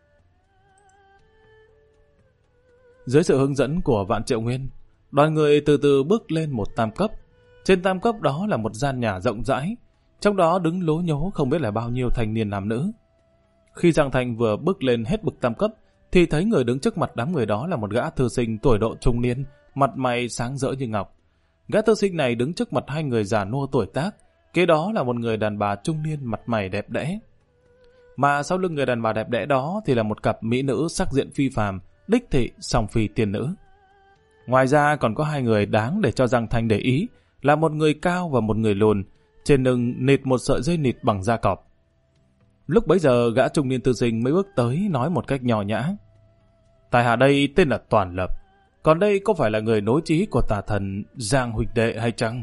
Dưới sự hướng dẫn của Vạn Triệu Nguyên, đoàn người từ từ bước lên một tam cấp. Trên tam cấp đó là một gian nhà rộng rãi, trong đó đứng lố nhố không biết là bao nhiêu thanh niên nam nữ. Khi Giang Thanh vừa bước lên hết bậc tam cấp, thì thấy người đứng trước mặt đám người đó là một gã thư sinh tuổi độ trung niên, mặt mày sáng rỡ như ngọc. Gã thư sinh này đứng trước mặt hai người già nua tuổi tác, kế đó là một người đàn bà trung niên mặt mày đẹp đẽ. Mà sau lưng người đàn bà đẹp đẽ đó thì là một cặp mỹ nữ sắc diện phi phàm, đích thị song phi tiên nữ. Ngoài ra còn có hai người đáng để cho Giang Thanh để ý, là một người cao và một người lùn, trên lưng nịt một sợi dây nịt bằng da cọp. Lúc bấy giờ gã trung niên thư sinh mới bước tới nói một cách nhỏ nhã: tại hạ đây tên là Toàn Lập, còn đây có phải là người nối chí của tà thần Giang huynh đệ hay chăng?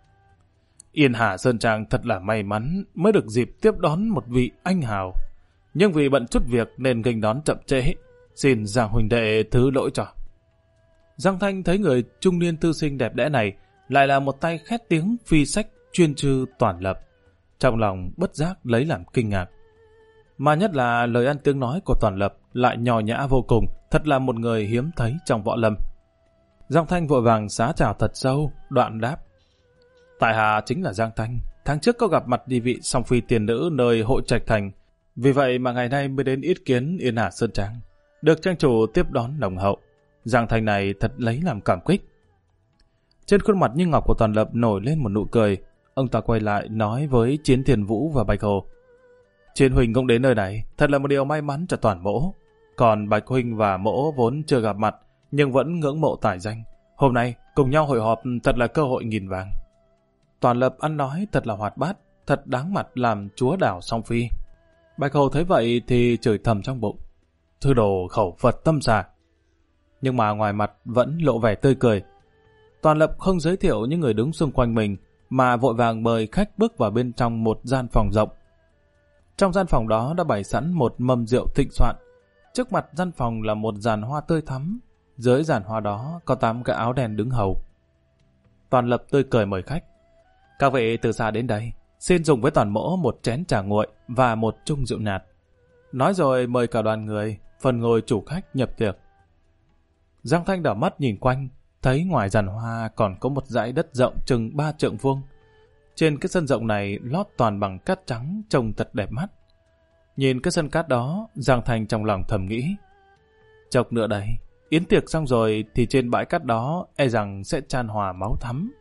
Yên Hà Sơn Trang thật là may mắn mới được dịp tiếp đón một vị anh hào, nhưng vì bận chút việc nên nghênh đón chậm trễ, xin Giang huynh đệ thứ lỗi cho. Giang Thanh thấy người trung niên thư sinh đẹp đẽ này lại là một tay khét tiếng phi sách chuyên chư Toàn Lập, trong lòng bất giác lấy làm kinh ngạc. Mà nhất là lời ăn tiếng nói của Toàn Lập lại nhỏ nhã vô cùng, thật là một người hiếm thấy trong võ lâm. Giang Thanh vội vàng xá chào thật sâu, đoạn đáp: tại hạ chính là Giang Thanh, tháng trước có gặp mặt đi vị song phi tiền nữ nơi hội trạch thành, vì vậy mà ngày nay mới đến yết kiến Yên Hà Sơn Trang, được trang chủ tiếp đón nồng hậu. Giang Thanh này thật lấy làm cảm kích. Trên khuôn mặt như ngọc của Toàn Lập nổi lên một nụ cười. Ông ta quay lại nói với Chiến Thiên Vũ và Bạch Hồ: Chiến huynh cũng đến nơi này, thật là một điều may mắn cho toàn mỗ. Còn Bạch huynh và mỗ vốn chưa gặp mặt, nhưng vẫn ngưỡng mộ tài danh. Hôm nay cùng nhau hội họp thật là cơ hội nghìn vàng. Toàn Lập ăn nói thật là hoạt bát, thật đáng mặt làm chúa đảo song phi. Bạch Hồ thấy vậy thì chửi thầm trong bụng: thư đồ khẩu Phật tâm xà. Nhưng mà ngoài mặt vẫn lộ vẻ tươi cười. Toàn Lập không giới thiệu những người đứng xung quanh mình, mà vội vàng mời khách bước vào bên trong một gian phòng rộng. Trong gian phòng đó đã bày sẵn một mâm rượu thịnh soạn. Trước mặt gian phòng là một giàn hoa tươi thắm, dưới giàn hoa đó có tám gã áo đen đứng hầu. Toàn Lập tươi cười mời khách: các vị từ xa đến đây, xin dùng với toàn mỗ một chén trà nguội và một chung rượu nhạt. Nói rồi mời cả đoàn người phần ngồi chủ khách nhập tiệc. Giang Thanh đảo mắt nhìn quanh, thấy ngoài giàn hoa còn có một dãy đất rộng chừng ba trượng vuông. Trên cái sân rộng này lót toàn bằng cát trắng, trông thật đẹp mắt. Nhìn cái sân cát đó, Giang Thanh trong lòng thầm nghĩ: chốc nữa đây, yến tiệc xong rồi thì trên bãi cát đó e rằng sẽ chan hòa máu thắm.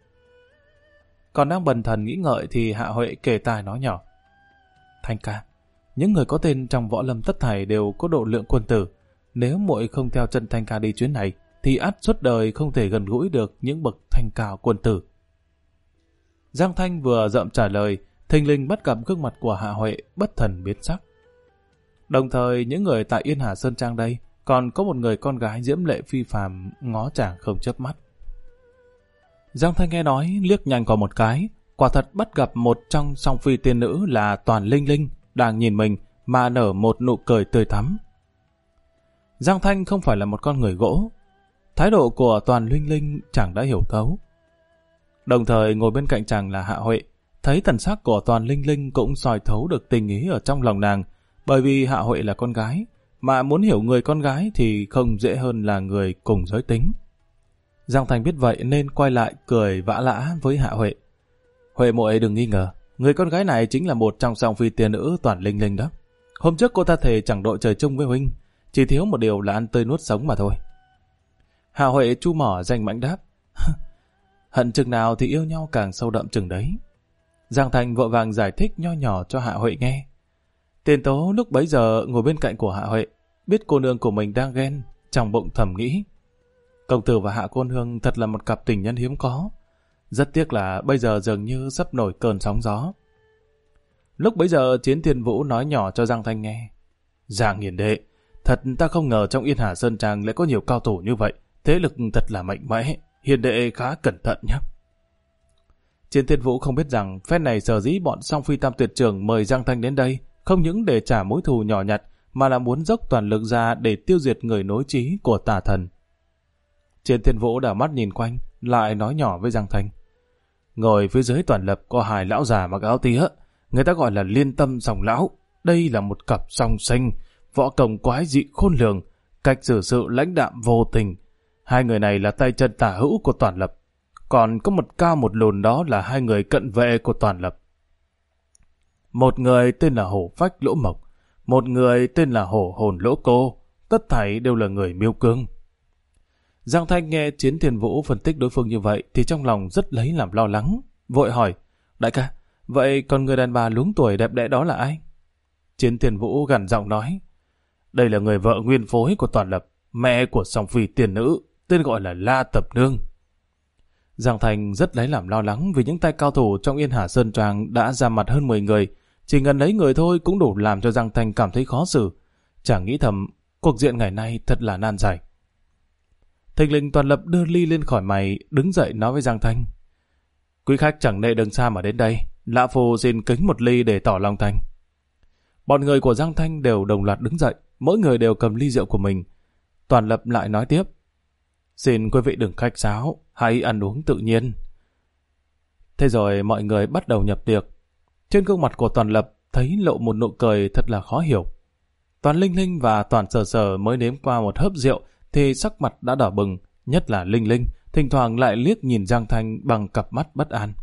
Còn đang bần thần nghĩ ngợi thì Hạ Huệ kề tai nói nhỏ: Thanh ca, những người có tên trong võ lâm tất thảy đều có độ lượng quân tử. Nếu muội không theo chân Thanh ca đi chuyến này, thì ắt suốt đời không thể gần gũi được những bậc thanh cao quân tử. Giang Thanh vừa dậm trả lời, thình lình bắt gặp gương mặt của Hạ Huệ bất thần biến sắc. Đồng thời những người tại Yên Hà Sơn Trang đây còn có một người con gái diễm lệ phi phàm ngó chàng không chớp mắt. Giang Thanh nghe nói liếc nhanh qua một cái, quả thật bắt gặp một trong song phi tiên nữ là Toàn Linh Linh đang nhìn mình mà nở một nụ cười tươi thắm. Giang Thanh không phải là một con người gỗ, thái độ của Toàn Linh Linh chàng đã hiểu thấu. Đồng thời ngồi bên cạnh chàng là Hạ Huệ, thấy thần sắc của Toàn Linh Linh cũng soi thấu được tình ý ở trong lòng nàng, bởi vì Hạ Huệ là con gái, mà muốn hiểu người con gái thì không dễ hơn là người cùng giới tính. Giang Thanh biết vậy nên quay lại cười vã lã với Hạ Huệ. Huệ muội đừng nghi ngờ, người con gái này chính là một trong song phi tiên nữ Toàn Linh Linh đó. Hôm trước cô ta thề chẳng đội trời chung với huynh, chỉ thiếu một điều là ăn tươi nuốt sống mà thôi. Hạ Huệ chu mỏ danh mãnh đáp. Hận chừng nào thì yêu nhau càng sâu đậm chừng đấy. Giang Thanh vội vàng giải thích nho nhỏ cho Hạ Huệ nghe. Tiền Tố lúc bấy giờ ngồi bên cạnh của Hạ Huệ, biết cô nương của mình đang ghen, trong bụng thầm nghĩ. Công tử và Hạ cô nương thật là một cặp tình nhân hiếm có. Rất tiếc là bây giờ dường như sắp nổi cơn sóng gió. Lúc bấy giờ Chiến Thiên Vũ nói nhỏ cho Giang Thanh nghe. Giang hiền đệ, thật ta không ngờ trong Yên Hà Sơn Trang lại có nhiều cao thủ như vậy. Thế lực thật là mạnh mẽ, hiền đệ khá cẩn thận nhé. Chiến Thiên Vũ không biết rằng phen này sở dĩ bọn song phi tam tuyệt trưởng mời Giang Thanh đến đây không những để trả mối thù nhỏ nhặt mà là muốn dốc toàn lực ra để tiêu diệt người nối trí của tà thần. Chiến Thiên Vũ đảo mắt nhìn quanh, lại nói nhỏ với Giang Thanh. Ngồi phía dưới Toàn Lập có hai lão già mặc áo tía, người ta gọi là Liên Tâm Song Lão. Đây là một cặp song sinh, võ công quái dị khôn lường, cách xử sự lãnh đạm vô tình. Hai người này là tay chân tả hữu của Toàn Lập. Còn có một cao một lùn đó là hai người cận vệ của Toàn Lập. Một người tên là Hổ Phách Lỗ Mộc, một người tên là Hổ Hồn Lỗ Cô, tất thảy đều là người Miêu Cương. Giang Thanh nghe Chiến Thiên Vũ phân tích đối phương như vậy thì trong lòng rất lấy làm lo lắng, vội hỏi, đại ca, vậy còn người đàn bà luống tuổi đẹp đẽ đó là ai? Chiến Thiên Vũ gằn giọng nói, đây là người vợ nguyên phối của Toàn Lập, mẹ của song phi tiền nữ, tên gọi là La Tập Nương. Giang Thanh rất lấy làm lo lắng vì những tay cao thủ trong Yên Hà Sơn Trang đã ra mặt hơn mười người, chỉ gần lấy người thôi cũng đủ làm cho Giang Thanh cảm thấy khó xử. Chàng nghĩ thầm, cuộc diện ngày nay thật là nan giải. Thình lình Toàn Lập đưa ly lên khỏi mày, đứng dậy nói với Giang Thanh. Quý khách chẳng nệ đường xa mà đến đây, lão phu xin kính một ly để tỏ lòng thành. Bọn người của Giang Thanh đều đồng loạt đứng dậy, mỗi người đều cầm ly rượu của mình. Toàn Lập lại nói tiếp. Xin quý vị đừng khách sáo, hãy ăn uống tự nhiên. Thế rồi mọi người bắt đầu nhập tiệc. Trên gương mặt của Toàn Lập thấy lộ một nụ cười thật là khó hiểu. Toàn Linh Linh và Toàn Sở Sở mới nếm qua một hớp rượu thì sắc mặt đã đỏ bừng, nhất là Linh Linh, thỉnh thoảng lại liếc nhìn Giang Thanh bằng cặp mắt bất an.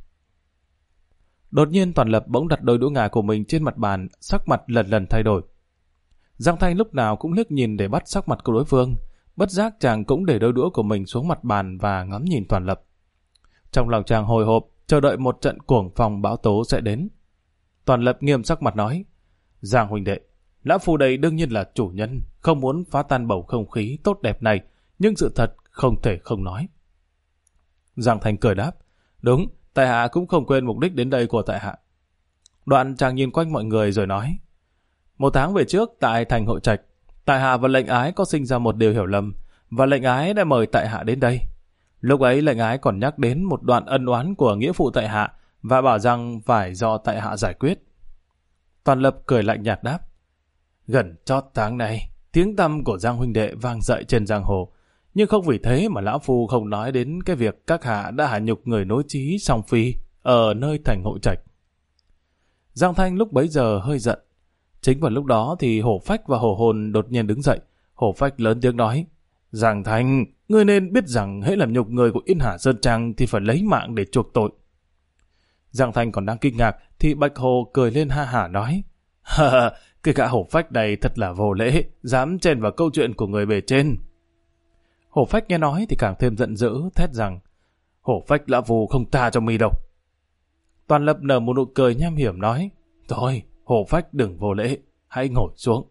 Đột nhiên Toàn Lập bỗng đặt đôi đũa ngà của mình trên mặt bàn, sắc mặt lần lần thay đổi. Giang Thanh lúc nào cũng liếc nhìn để bắt sắc mặt của đối phương, bất giác chàng cũng để đôi đũa của mình xuống mặt bàn và ngắm nhìn Toàn Lập. Trong lòng chàng hồi hộp, chờ đợi một trận cuồng phong bão tố sẽ đến. Toàn Lập nghiêm sắc mặt nói, Giang huynh đệ, lão phu đây đương nhiên là chủ nhân, không muốn phá tan bầu không khí tốt đẹp này, nhưng sự thật không thể không nói. Giang Thanh cười đáp, đúng, tại hạ cũng không quên mục đích đến đây của tại hạ. Đoạn chàng nhìn quanh mọi người rồi nói, một tháng về trước tại thành Hội Trạch, tại hạ và lệnh ái có sinh ra một điều hiểu lầm, và lệnh ái đã mời tại hạ đến đây. Lúc ấy lệnh ái còn nhắc đến một đoạn ân oán của nghĩa phụ tại hạ và bảo rằng phải do tại hạ giải quyết. Toàn Lập cười lạnh nhạt đáp, gần chót tháng này, tiếng tăm của Giang huynh đệ vang dậy trên giang hồ, nhưng không vì thế mà lão phu không nói đến cái việc các hạ đã hạ nhục người nối chí song phi ở nơi thành Hội Trạch. Giang Thanh lúc bấy giờ hơi giận. Chính vào lúc đó thì Hổ Phách và Hổ Hồn đột nhiên đứng dậy. Hổ Phách lớn tiếng nói, Giang Thanh, ngươi nên biết rằng hễ làm nhục người của Yên Hà Sơn Trang thì phải lấy mạng để chuộc tội. Giang Thanh còn đang kinh ngạc thì Bạch Hồ cười lên ha hả nói, ha, cái gã Hổ Phách này thật là vô lễ, dám chen vào câu chuyện của người bề trên. Hổ Phách nghe nói thì càng thêm giận dữ, thét rằng, Hổ Phách lão phu không tha cho mi đâu. Toàn Lập nở một nụ cười nham hiểm nói, thôi, Hổ Phách đừng vô lễ, hãy ngồi xuống.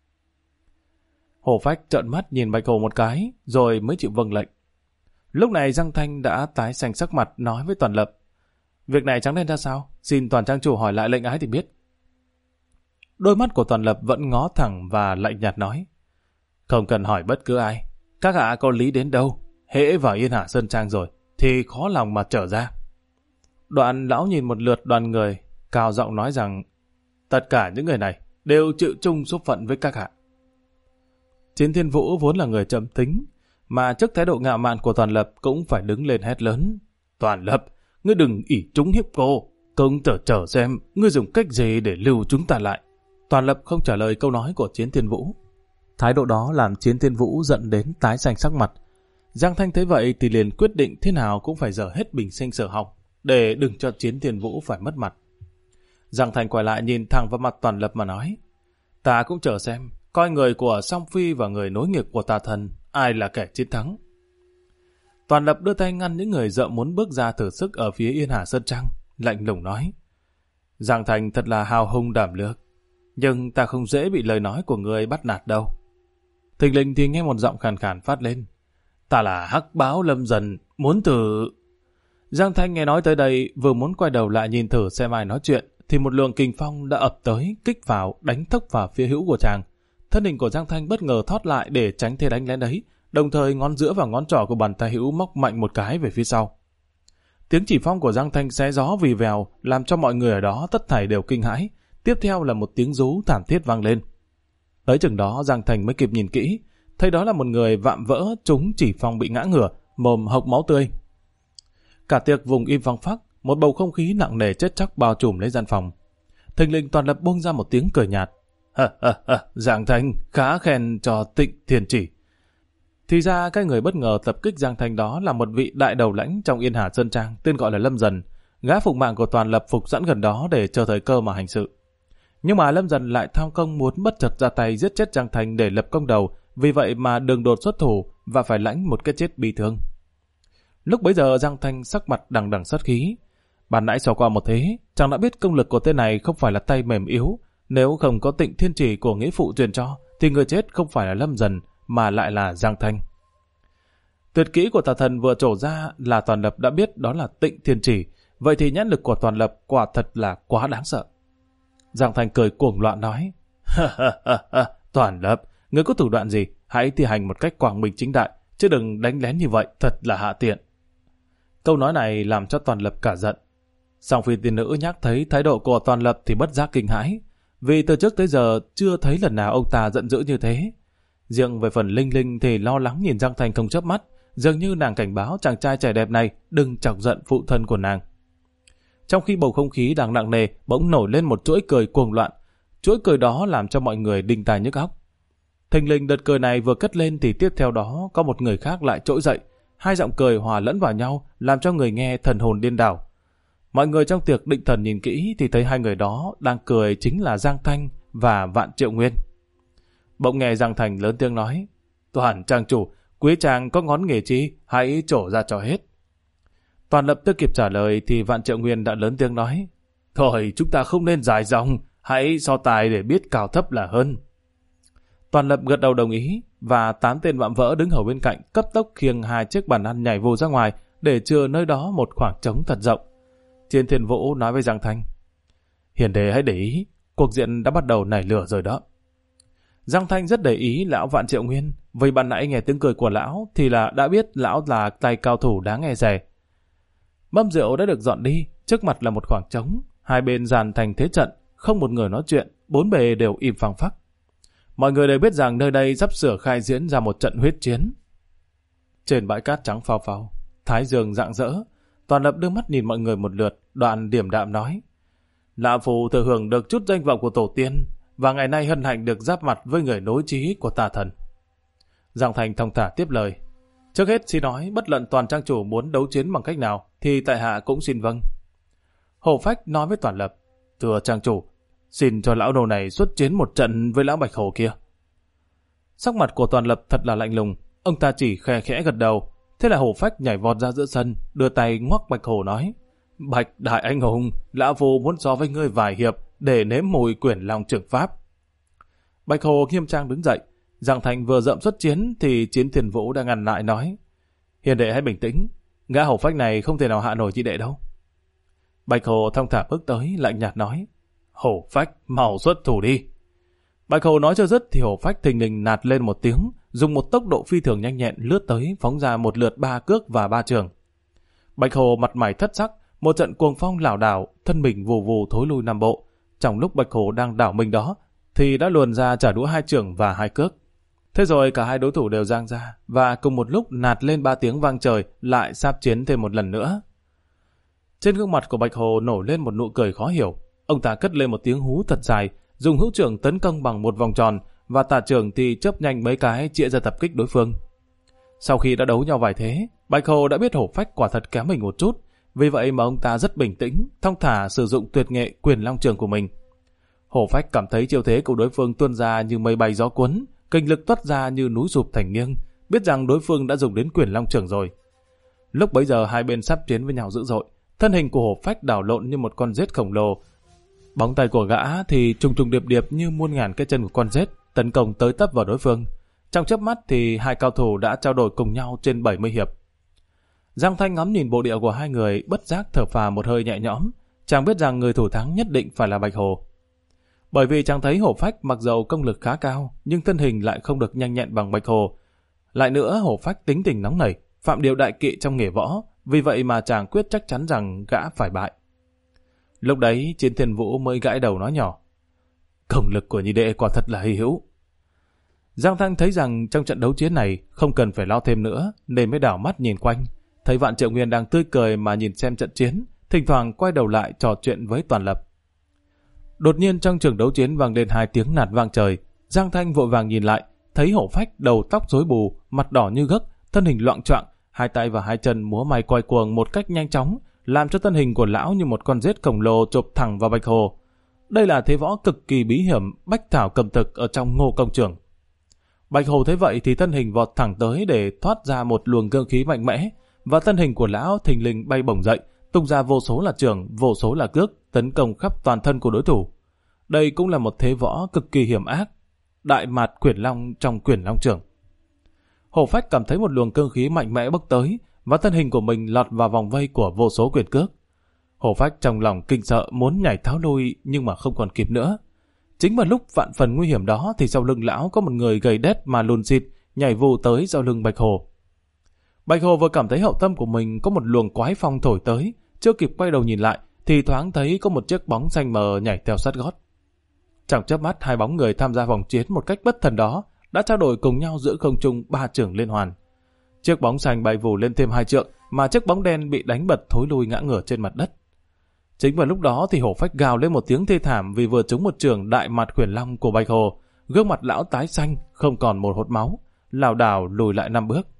Hổ Phách trợn mắt nhìn Bạch Hồ một cái, rồi mới chịu vâng lệnh. Lúc này Giang Thanh đã tái xanh sắc mặt nói với Toàn Lập, Việc này chẳng nên ra sao? Xin Toàn trang chủ hỏi lại lệnh ái thì biết. Đôi mắt của Toàn Lập vẫn ngó thẳng và lạnh nhạt nói. Không cần hỏi bất cứ ai. Các hạ có lý đến đâu? Hễ vào Yên Hà Sơn Trang rồi, thì khó lòng mà trở ra. Đoạn lão nhìn một lượt đoàn người, cao giọng nói rằng tất cả những người này đều chịu chung số phận với các hạ. Chiến Thiên Vũ vốn là người trầm tính, mà trước thái độ ngạo mạn của Toàn Lập cũng phải đứng lên hét lớn. Toàn Lập, ngươi đừng ỷ trúng hiếp cô. Công tử chờ xem, ngươi dùng cách gì để lưu chúng ta lại. Toàn Lập không trả lời câu nói của Chiến Thiên Vũ. Thái độ đó làm Chiến Thiên Vũ giận đến tái xanh sắc mặt. Giang Thanh thấy vậy thì liền quyết định thế nào cũng phải dở hết bình sinh sở học, để đừng cho Chiến Thiên Vũ phải mất mặt. Giang Thanh quay lại nhìn thẳng vào mặt Toàn Lập mà nói. Ta cũng chờ xem, coi người của Song Phi và người nối nghiệp của Tà Thần, ai là kẻ chiến thắng. Toàn Lập đưa tay ngăn những người dợ muốn bước ra thử sức ở phía Yên Hà Sơn Trang, lạnh lùng nói. Giang Thành thật là hào hùng đảm lược, nhưng ta không dễ bị lời nói của người bắt nạt đâu. Thình lình thì nghe một giọng khàn khàn phát lên. Ta là Hắc Báo Lâm Dần, muốn thử... Giang Thanh nghe nói tới đây, vừa muốn quay đầu lại nhìn thử xem ai nói chuyện, thì một luồng kình phong đã ập tới, kích vào, đánh thốc vào phía hữu của chàng. Thân hình của Giang Thanh bất ngờ thoát lại để tránh thế đánh lén đấy, đồng thời ngón giữa và ngón trỏ của bàn tay hữu móc mạnh một cái về phía sau. Tiếng chỉ phong của Giang Thanh xé gió vì vèo, làm cho mọi người ở đó tất thảy đều kinh hãi. Tiếp theo là một tiếng rú thảm thiết vang lên. Tới chừng đó Giang Thanh mới kịp nhìn kỹ, thấy đó là một người vạm vỡ trúng chỉ phong bị ngã ngửa, mồm hộc máu tươi. Cả tiệc vùng im phăng phắc, một bầu không khí nặng nề chết chóc bao trùm lấy gian phòng. Thình lình Toàn Lập buông ra một tiếng cười nhạt. Hờ hờ hờ, Giang Thanh khá khen cho Tịnh Thiên Chỉ. Thì ra cái người bất ngờ tập kích Giang Thanh đó là một vị đại đầu lãnh trong Yên Hà Sơn Trang, tên gọi là Lâm Dần. Gã phục mạng của Toàn Lập phục sẵn gần đó để chờ thời cơ mà hành sự. Nhưng mà Lâm Dần lại tham công muốn bất chợt ra tay giết chết Giang Thanh để lập công đầu, vì vậy mà đường đột xuất thủ và phải lãnh một cái chết bi thương. Lúc bấy giờ Giang Thanh sắc mặt đằng đằng sát khí. Ban nãy xò qua một thế, chàng đã biết công lực của tên này không phải là tay mềm yếu. Nếu không có Tịnh Thiên Chỉ của nghĩa phụ truyền cho, thì người chết không phải là Lâm Dần, mà lại là Giang Thanh. Tuyệt kỹ của Tà Thần vừa trổ ra là Toàn Lập đã biết đó là Tịnh Thiên Chỉ, vậy thì nhãn lực của Toàn Lập quả thật là quá đáng sợ. Giang Thanh cười cuồng loạn nói, ha ha ha ha, Toàn Lập, ngươi có thủ đoạn gì, hãy thi hành một cách quang minh chính đại, chứ đừng đánh lén như vậy, thật là hạ tiện. Câu nói này làm cho Toàn Lập cả giận. Song Phi tiên nữ nhắc thấy thái độ của Toàn Lập thì bất giác kinh hãi, vì từ trước tới giờ chưa thấy lần nào ông ta giận dữ như thế. Riêng về phần Linh Linh thì lo lắng nhìn Giang Thanh không chớp mắt, dường như nàng cảnh báo chàng trai trẻ đẹp này đừng chọc giận phụ thân của nàng. Trong khi bầu không khí đang nặng nề, bỗng nổi lên một chuỗi cười cuồng loạn. Chuỗi cười đó làm cho mọi người đinh tai nhức óc. Thình lình đợt cười này vừa cất lên thì tiếp theo đó có một người khác lại trỗi dậy. Hai giọng cười hòa lẫn vào nhau, làm cho người nghe thần hồn điên đảo. Mọi người trong tiệc định thần nhìn kỹ thì thấy hai người đó đang cười chính là Giang Thanh và Vạn Triệu Nguyên. Bỗng nghe Giang Thành lớn tiếng nói, Toàn trang chủ, quý chàng có ngón nghề chi, hãy trổ ra cho hết. Toàn lập tức kịp trả lời thì Vạn Triệu Nguyên đã lớn tiếng nói, thôi chúng ta không nên dài dòng, hãy so tài để biết cao thấp là hơn. Toàn lập gật đầu đồng ý, và tám tên vạm vỡ đứng ở bên cạnh cấp tốc khiêng hai chiếc bàn ăn nhảy vô ra ngoài để chừa nơi đó một khoảng trống thật rộng. Chiến Thiên Vũ nói với Giang Thanh, hiền đệ hãy để ý, cuộc diện đã bắt đầu nảy lửa rồi đó. Giang Thanh rất để ý lão Vạn Triệu Nguyên, vì ban nãy nghe tiếng cười của lão thì là đã biết lão là tay cao thủ đáng nghe rẻ. Mâm rượu đã được dọn đi, trước mặt là một khoảng trống, hai bên dàn thành thế trận, không một người nói chuyện, bốn bề đều im phăng phắc. Mọi người đều biết rằng nơi đây sắp sửa khai diễn ra một trận huyết chiến. Trên bãi cát trắng phao phao, thái dương rạng rỡ, Toàn Lập đưa mắt nhìn mọi người một lượt, đoạn điềm đạm nói, lão phù thừa hưởng được chút danh vọng của tổ tiên, và ngày nay hân hạnh được giáp mặt với người nối chí của Tà Thần. Giang Thành thong thả tiếp lời, trước hết xin nói bất luận Toàn trang chủ muốn đấu chiến bằng cách nào thì tại hạ cũng xin vâng. Hổ Phách nói với Toàn Lập, thưa trang chủ, xin cho lão đầu này xuất chiến một trận với lão Bạch Hổ kia. Sắc mặt của Toàn Lập thật là lạnh lùng, ông ta chỉ khe khẽ gật đầu. Thế là Hổ Phách nhảy vọt ra giữa sân, đưa tay ngoắc Bạch Hổ nói, Bạch đại anh hùng, lão phu muốn so với ngươi vài hiệp để nếm mùi quyển lòng trường pháp. Bạch Hổ nghiêm trang đứng dậy. Giang Thành vừa dậm xuất chiến thì Chiến Thiên Vũ đang ngăn lại nói, hiền đệ hãy bình tĩnh, gã Hổ Phách này không thể nào hạ nổi chị đệ đâu. Bạch Hồ thong thả bước tới, lạnh nhạt nói, Hổ Phách, mau xuất thủ đi. Bạch Hồ nói cho dứt thì Hổ Phách thình lình nạt lên một tiếng, dùng một tốc độ phi thường nhanh nhẹn lướt tới, phóng ra một lượt ba cước và ba trường. Bạch Hồ mặt mày thất sắc, một trận cuồng phong lảo đảo, thân mình vù vù thối lui năm bộ. Trong lúc Bạch Hồ đang đảo mình đó, thì đã luồn ra trả đũa hai trường và hai cước. Thế rồi cả hai đối thủ đều giang ra, và cùng một lúc nạt lên ba tiếng vang trời, lại sáp chiến thêm một lần nữa. Trên gương mặt của Bạch Hồ nổi lên một nụ cười khó hiểu. Ông ta cất lên một tiếng hú thật dài, dùng hữu trưởng tấn công bằng một vòng tròn, và tả trưởng thì chớp nhanh mấy cái chĩa ra tập kích đối phương. Sau khi đã đấu nhau vài thế, Bạch Hồ đã biết Hổ Phách quả thật kém mình một chút, vì vậy mà ông ta rất bình tĩnh, thong thả sử dụng tuyệt nghệ Quyền Long Trường của mình. Hổ Phách cảm thấy chiêu thế của đối phương tuôn ra như mây bay gió cuốn, kinh lực toát ra như núi sụp thành nghiêng, biết rằng đối phương đã dùng đến Quyền Long Trường rồi. Lúc bấy giờ hai bên sắp chiến với nhau dữ dội, thân hình của Hổ Phách đảo lộn như một con rết khổng lồ, bóng tay của gã thì trùng trùng điệp điệp như muôn ngàn cái chân của con rết tấn công tới tấp vào đối phương. Trong chớp mắt thì hai cao thủ đã trao đổi cùng nhau trên bảy mươi hiệp. Giang Thanh ngắm nhìn bộ điệu của hai người, bất giác thở phào một hơi nhẹ nhõm. Chàng biết rằng người thủ thắng nhất định phải là Bạch Hồ. Bởi vì chàng thấy Hổ Phách mặc dầu công lực khá cao, nhưng thân hình lại không được nhanh nhẹn bằng Bạch Hồ. Lại nữa, Hổ Phách tính tình nóng nảy, phạm điều đại kỵ trong nghề võ, vì vậy mà chàng quyết chắc chắn rằng gã phải bại. Lúc đấy, Chiến Thiên Vũ mới gãi đầu nói nhỏ, công lực của nhị đệ quả thật là hy hữu. Giang Thanh thấy rằng trong trận đấu chiến này không cần phải lo thêm nữa, nên mới đảo mắt nhìn quanh, thấy Vạn Triệu Nguyên đang tươi cười mà nhìn xem trận chiến, thỉnh thoảng quay đầu lại trò chuyện với Toàn Lập. Đột nhiên trong trường đấu chiến vang lên hai tiếng nạt vang trời. Giang Thanh vội vàng nhìn lại, thấy Hổ Phách đầu tóc rối bù, mặt đỏ như gấc, thân hình loạng choạng, hai tay và hai chân múa may quay cuồng một cách nhanh chóng, làm cho thân hình của lão như một con rết khổng lồ chộp thẳng vào Bạch Hồ. Đây là thế võ cực kỳ bí hiểm, bách thảo cầm thực ở trong Ngô Công Trường. Bạch Hồ thấy vậy thì thân hình vọt thẳng tới để thoát ra một luồng cương khí mạnh mẽ, và thân hình của lão thình lình bay bổng dậy, tung ra vô số là chưởng, vô số là cước, tấn công khắp toàn thân của đối thủ. Đây cũng là một thế võ cực kỳ hiểm ác, đại mạt Quyền Long trong Quyền Long Trường. Hổ Phách cảm thấy một luồng cương khí mạnh mẽ bốc tới, và thân hình của mình lọt vào vòng vây của vô số quyền cước. Hổ Phách trong lòng kinh sợ muốn nhảy tháo lui, nhưng mà không còn kịp nữa. Chính vào lúc vạn phần nguy hiểm đó thì sau lưng lão có một người gầy đét mà lùn xịt nhảy vù tới sau lưng Bạch Hồ. Bạch Hồ vừa cảm thấy hậu tâm của mình có một luồng quái phong thổi tới, chưa kịp quay đầu nhìn lại thì thoáng thấy có một chiếc bóng xanh mờ nhảy theo sát gót. Trong chớp mắt, hai bóng người tham gia vòng chiến một cách bất thần đó đã trao đổi cùng nhau giữa không trung ba chưởng liên hoàn. Chiếc bóng xanh bay vù lên thêm hai trượng, mà chiếc bóng đen bị đánh bật thối lui ngã ngửa trên mặt đất. Chính vào lúc đó thì Hổ Phách gào lên một tiếng thê thảm vì vừa trúng một chưởng đại mạt Quyền Long của Bạch Hồ. Gương mặt lão tái xanh, không còn một hột máu, lảo đảo lùi lại năm bước.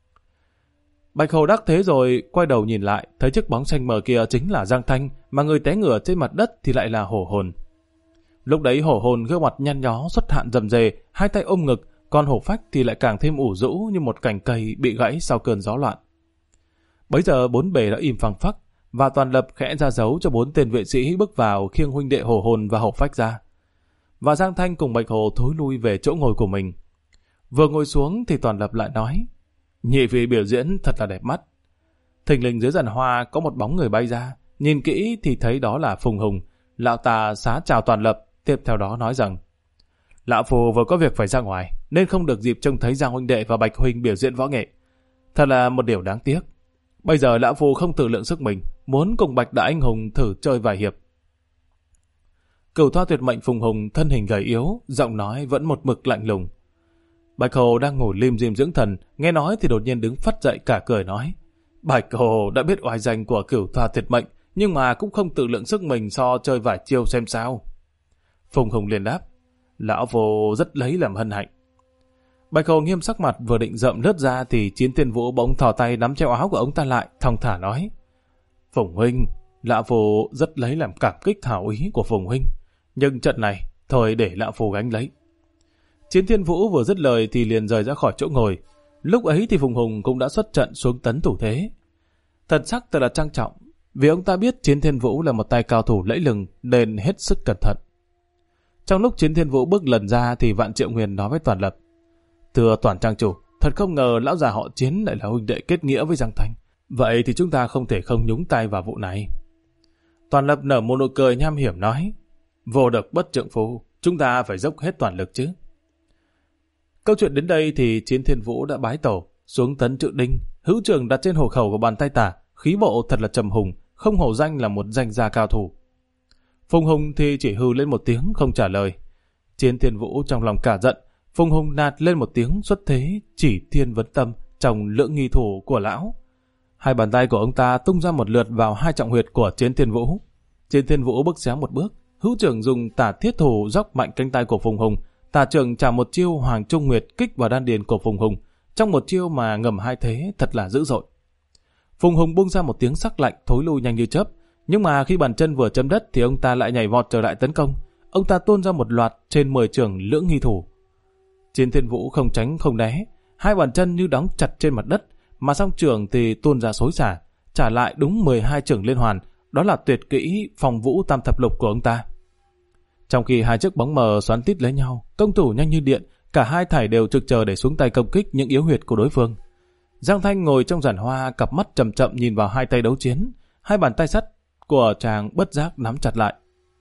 Bạch Hồ đắc thế rồi quay đầu nhìn lại, thấy chiếc bóng xanh mờ kia chính là Giang Thanh, mà người té ngửa trên mặt đất thì lại là Hổ Hồn. Lúc đấy Hổ Hồn gương mặt nhăn nhó, xuất hạn rầm rề, hai tay ôm ngực, còn Hổ Phách thì lại càng thêm ủ rũ như một cành cây bị gãy sau cơn gió loạn. Bấy giờ bốn bề đã im phăng phắc, và Toàn Lập khẽ ra dấu cho bốn tên vệ sĩ bước vào khiêng huynh đệ Hổ Hồn và Hổ Phách ra. Và Giang Thanh cùng Bạch Hồ thối lui về chỗ ngồi của mình. Vừa ngồi xuống thì Toàn Lập lại nói, nhị vị biểu diễn thật là đẹp mắt. Thình lình dưới giàn hoa có một bóng người bay ra, nhìn kỹ thì thấy đó là Phùng Hùng. Lão ta xá chào Toàn Lập, tiếp theo đó nói rằng, lão phù vừa có việc phải ra ngoài, nên không được dịp trông thấy Giang huynh đệ và Bạch huynh biểu diễn võ nghệ. Thật là một điều đáng tiếc. Bây giờ lão phù không tự lượng sức mình, muốn cùng Bạch đại anh hùng thử chơi vài hiệp. Cửu Thoa Tuyệt Mệnh Phùng Hùng thân hình gầy yếu, giọng nói vẫn một mực lạnh lùng. Bạch Hồ đang ngủ lim dim dưỡng thần, nghe nói thì đột nhiên đứng phắt dậy cả cười nói, Bạch Hồ đã biết oai danh của Cửu Thoa Tuyệt Mệnh, nhưng mà cũng không tự lượng sức mình so chơi vài chiêu xem sao. Phùng Hùng liền đáp, lão phù rất lấy làm hân hạnh. Bạch Hồ nghiêm sắc mặt vừa định rậm lướt ra thì Chiến Thiên Vũ bỗng thò tay nắm treo áo của ông ta lại, thong thả nói, Phùng huynh, lão phù rất lấy làm cảm kích hảo ý của Phùng huynh, nhưng trận này thôi để lão phù gánh lấy. Chiến Thiên Vũ vừa dứt lời thì liền rời ra khỏi chỗ ngồi. Lúc ấy thì Phùng Hùng cũng đã xuất trận xuống tấn thủ thế. Thần sắc thật là trang trọng, vì ông ta biết Chiến Thiên Vũ là một tay cao thủ lẫy lừng nên hết sức cẩn thận. Trong lúc Chiến Thiên Vũ bước lần ra thì Vạn Triệu Nguyên nói với Toàn Lập, thưa Toàn trang chủ, thật không ngờ lão già họ Chiến lại là huynh đệ kết nghĩa với Giang Thanh. Vậy thì chúng ta không thể không nhúng tay vào vụ này. Toàn Lập nở một nụ cười nham hiểm nói, vô độc bất trượng phu, chúng ta phải dốc hết toàn lực chứ. Câu chuyện đến đây thì Chiến Thiên Vũ đã bái tổ, xuống tấn Trự Đinh, hữu trường đặt trên hộ khẩu của bàn tay tả, khí bộ thật là trầm hùng, không hổ danh là một danh gia cao thủ. Phùng Hùng thì chỉ hư lên một tiếng không trả lời. Chiến Thiên Vũ trong lòng cả giận, Phùng Hùng nạt lên một tiếng xuất thế chỉ thiên vấn tâm trong lưỡng nghi thủ của lão. Hai bàn tay của ông ta tung ra một lượt vào hai trọng huyệt của Chiến Thiên Vũ. Chiến Thiên Vũ bước xéo một bước, hữu trưởng dùng tả thiết thủ dốc mạnh cánh tay của Phùng Hùng, tả trưởng trả một chiêu Hoàng Trung Nguyệt kích vào đan điền của Phùng Hùng, trong một chiêu mà ngầm hai thế thật là dữ dội. Phùng Hùng buông ra một tiếng sắc lạnh thối lui nhanh như chớp, nhưng mà khi bàn chân vừa chấm đất thì ông ta lại nhảy vọt trở lại tấn công. Ông ta tuôn ra một loạt trên mười chưởng lưỡng nghi thủ. Chiến Thiên Vũ không tránh không né, hai bàn chân như đóng chặt trên mặt đất, mà song chưởng thì tuôn ra xối xả, trả lại đúng mười hai chưởng liên hoàn, đó là tuyệt kỹ Phòng Vũ Tam Thập Lục của ông ta. Trong khi hai chiếc bóng mờ xoắn tít lấy nhau, công thủ nhanh như điện, cả hai thảy đều trực chờ để xuống tay công kích những yếu huyệt của đối phương. Giang Thanh ngồi trong giàn hoa, cặp mắt chậm chậm nhìn vào hai tay đấu chiến, hai bàn tay sắt của chàng bất giác nắm chặt lại.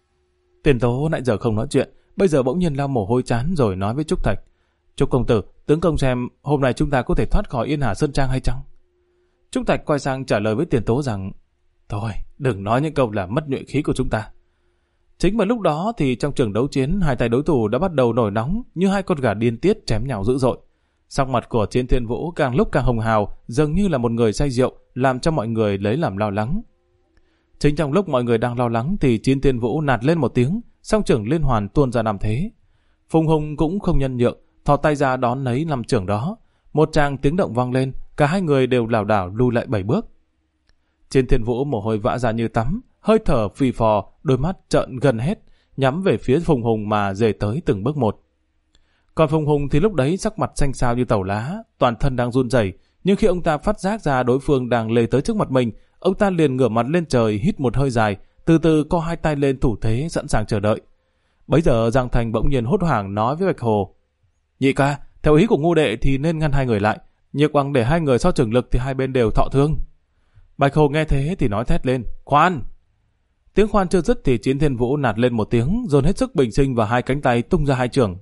Tiền Tố nãy giờ không nói chuyện, bây giờ bỗng nhiên lau mồ hôi chán rồi nói với Trúc Thạch, Trúc công tử, tướng công xem hôm nay chúng ta có thể thoát khỏi Yên Hà Sơn Trang hay chăng? Trúc Thạch quay sang trả lời với Tiền Tố rằng, thôi, đừng nói những câu làm mất nhuệ khí của chúng ta. Chính vào lúc đó thì trong trường đấu chiến, hai tay đối thủ đã bắt đầu nổi nóng như hai con gà điên tiết chém nhau dữ dội. Sắc mặt của Chiến Thiên Vũ càng lúc càng hồng hào, dường như là một người say rượu, làm cho mọi người lấy làm lo lắng. Chính trong lúc mọi người đang lo lắng thì Chiến Thiên Vũ nạt lên một tiếng, song trưởng liên hoàn tuôn ra năm thế. Phùng Hùng cũng không nhân nhượng, thò tay ra đón lấy năm trưởng đó. Một tràng tiếng động vang lên, cả hai người đều lảo đảo lùi lại bảy bước. Chiến Thiên Vũ mồ hôi vã ra như tắm, hơi thở phì phò, đôi mắt trợn gần hết, nhắm về phía Phùng Hùng mà rời tới từng bước một. Còn Phùng Hùng thì lúc đấy sắc mặt xanh xao như tàu lá, toàn thân đang run rẩy, nhưng khi ông ta phát giác ra đối phương đang lê tới trước mặt mình, ông ta liền ngửa mặt lên trời hít một hơi dài, từ từ co hai tay lên thủ thế sẵn sàng chờ đợi. Bấy giờ Giang Thành bỗng nhiên hốt hoảng nói với Bạch Hồ, nhị ca, theo ý của Ngu đệ thì nên ngăn hai người lại, nhược bằng để hai người so chừng lực thì hai bên đều thọ thương. Bạch Hồ nghe thế thì nói thét lên, khoan! Tiếng khoan chưa dứt thì Chiến Thiên Vũ nạt lên một tiếng, dồn hết sức bình sinh và hai cánh tay tung ra hai chưởng.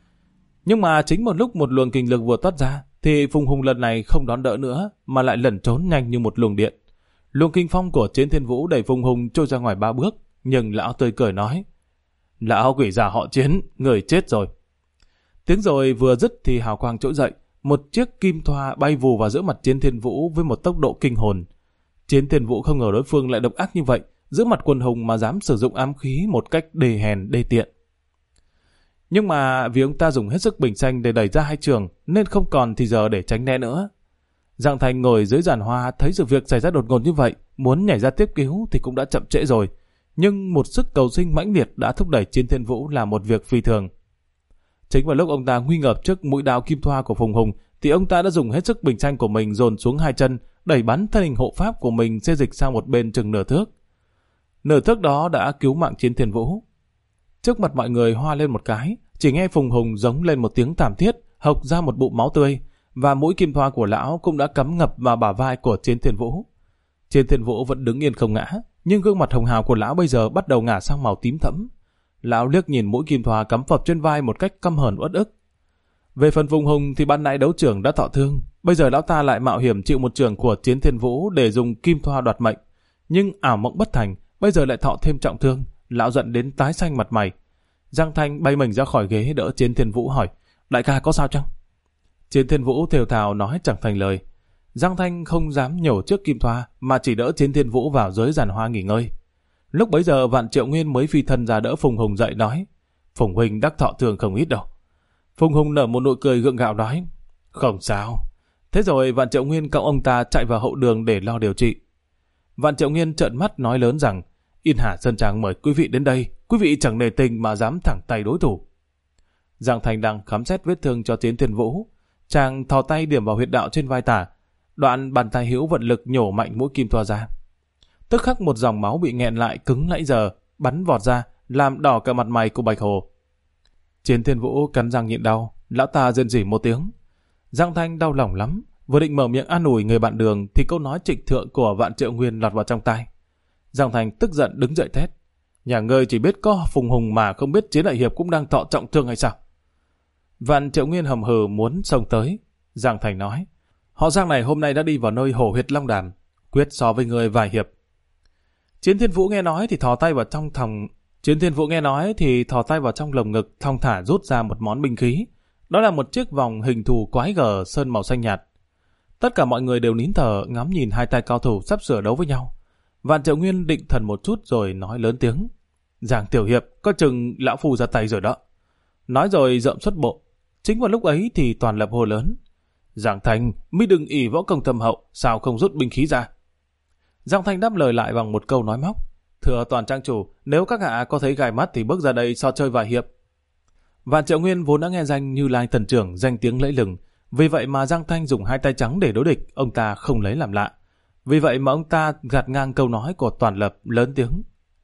Nhưng mà chính một lúc một luồng kình lực vừa toát ra, thì Phùng Hùng lần này không đón đỡ nữa, mà lại lẩn trốn nhanh như một luồng điện. Luồng kinh phong của Chiến Thiên Vũ đẩy Phùng Hùng trôi ra ngoài ba bước, nhưng lão tươi cười nói, lão quỷ già họ Chiến, người chết rồi. Tiếng rồi vừa dứt thì hào quang trỗi dậy, một chiếc kim thoa bay vù vào giữa mặt Chiến Thiên Vũ với một tốc độ kinh hồn. Chiến Thiên Vũ không ngờ đối phương lại độc ác như vậy, giữa mặt quần hùng mà dám sử dụng ám khí một cách đê hèn đê tiện. Nhưng mà vì ông ta dùng hết sức bình xanh để đẩy ra hai trường, nên không còn thì giờ để tránh né nữa. Giang Thành ngồi dưới giàn hoa thấy sự việc xảy ra đột ngột như vậy, muốn nhảy ra tiếp cứu thì cũng đã chậm trễ rồi. Nhưng một sức cầu sinh mãnh liệt đã thúc đẩy Chiến Thiên Vũ làm một việc phi thường. Chính vào lúc ông ta nguy ngập trước mũi đao kim thoa của Phùng Hùng, thì ông ta đã dùng hết sức bình xanh của mình dồn xuống hai chân, đẩy bắn thân hình hộ pháp của mình xê dịch sang một bên chừng nửa thước. Nửa thước đó đã cứu mạng Chiến Thiên Vũ. Trước mặt mọi người hoa lên một cái, chỉ nghe Phùng Hùng giống lên một tiếng thảm thiết, hộc ra một bụng máu tươi, và mũi kim thoa của lão cũng đã cắm ngập vào bả vai của Chiến Thiên Vũ. Chiến Thiên Vũ vẫn đứng yên không ngã, nhưng gương mặt hồng hào của lão bây giờ bắt đầu ngả sang màu tím thẫm. Lão liếc nhìn mũi kim thoa cắm phập trên vai một cách căm hờn uất ức. Về phần Phùng Hùng thì ban nãy đấu trưởng đã thọ thương, bây giờ lão ta lại mạo hiểm chịu một trường của Chiến Thiên Vũ để dùng kim thoa đoạt mệnh, nhưng ảo mộng bất thành, bây giờ lại thọ thêm trọng thương, lão giận đến tái xanh mặt mày. Giang Thanh bay mình ra khỏi ghế đỡ Chiến Thiên Vũ hỏi, đại ca có sao chăng? Chiến Thiên Vũ thều thào nói chẳng thành lời. Giang Thanh không dám nhổ trước kim thoa mà chỉ đỡ Chiến Thiên Vũ vào dưới giàn hoa nghỉ ngơi. Lúc bấy giờ Vạn Triệu Nguyên mới phi thân ra đỡ Phùng Hùng dậy nói, Phùng huynh đắc thọ thương không ít đâu. Phùng Hùng nở một nụ cười gượng gạo nói, không sao. Thế rồi Vạn Triệu Nguyên cõng ông ta chạy vào hậu đường để lo điều trị. Vạn Triệu Nguyên trợn mắt nói lớn rằng, Yên Hà Sơn Trang mời quý vị đến đây, quý vị chẳng nề tình mà dám thẳng tay đối thủ. Giang Thành đang khám xét vết thương cho Chiến Thiên Vũ, chàng thò tay điểm vào huyệt đạo trên vai tả, đoạn bàn tay hữu vận lực nhổ mạnh mũi kim thoa ra. Tức khắc một dòng máu bị nghẹn lại cứng nãy giờ bắn vọt ra, làm đỏ cả mặt mày của Bạch Hồ. Chiến Thiên Vũ cắn răng nhịn đau, lão ta rên rỉ một tiếng. Giang Thanh đau lòng lắm, vừa định mở miệng an ủi người bạn đường thì câu nói trịch thượng của Vạn Triệu Nguyên lọt vào trong tai. Giang Thành tức giận đứng dậy thét. Nhà ngươi chỉ biết có Phùng Hùng mà không biết Chiến Đại Hiệp cũng đang thọ trọng thương hay sao? Vạn Triệu Nguyên hầm hừ muốn xông tới. Giang Thành nói, họ Giang này hôm nay đã đi vào nơi hổ huyệt Long Đàm, quyết so với người vài hiệp. Chiến Thiên Vũ nghe nói thì thò tay vào trong thòng Chiến Thiên Vũ nghe nói thì thò tay vào trong lồng ngực, thong thả rút ra một món binh khí. Đó là một chiếc vòng hình thù quái gở sơn màu xanh nhạt. Tất cả mọi người đều nín thở ngắm nhìn hai tay cao thủ sắp sửa đấu với nhau. Vạn Triệu Nguyên định thần một chút rồi nói lớn tiếng, Giang tiểu hiệp, có chừng lão phu ra tay rồi đó. Nói rồi dậm xuất bộ. Chính vào lúc ấy thì Toàn Lập hô lớn, Giang Thành, mi đừng ỷ võ công thâm hậu, sao không rút binh khí ra? Giang Thành đáp lời lại bằng một câu nói móc, thưa Toàn trang chủ, nếu các hạ có thấy gai mắt thì bước ra đây so chơi vài hiệp. Vạn Triệu Nguyên vốn đã nghe danh Như Lai thần trưởng danh tiếng lẫy lừng, vì vậy mà Giang Thanh dùng hai tay trắng để đối địch, ông ta không lấy làm lạ. Vì vậy mà ông ta gạt ngang câu nói của Toàn Lập, lớn tiếng,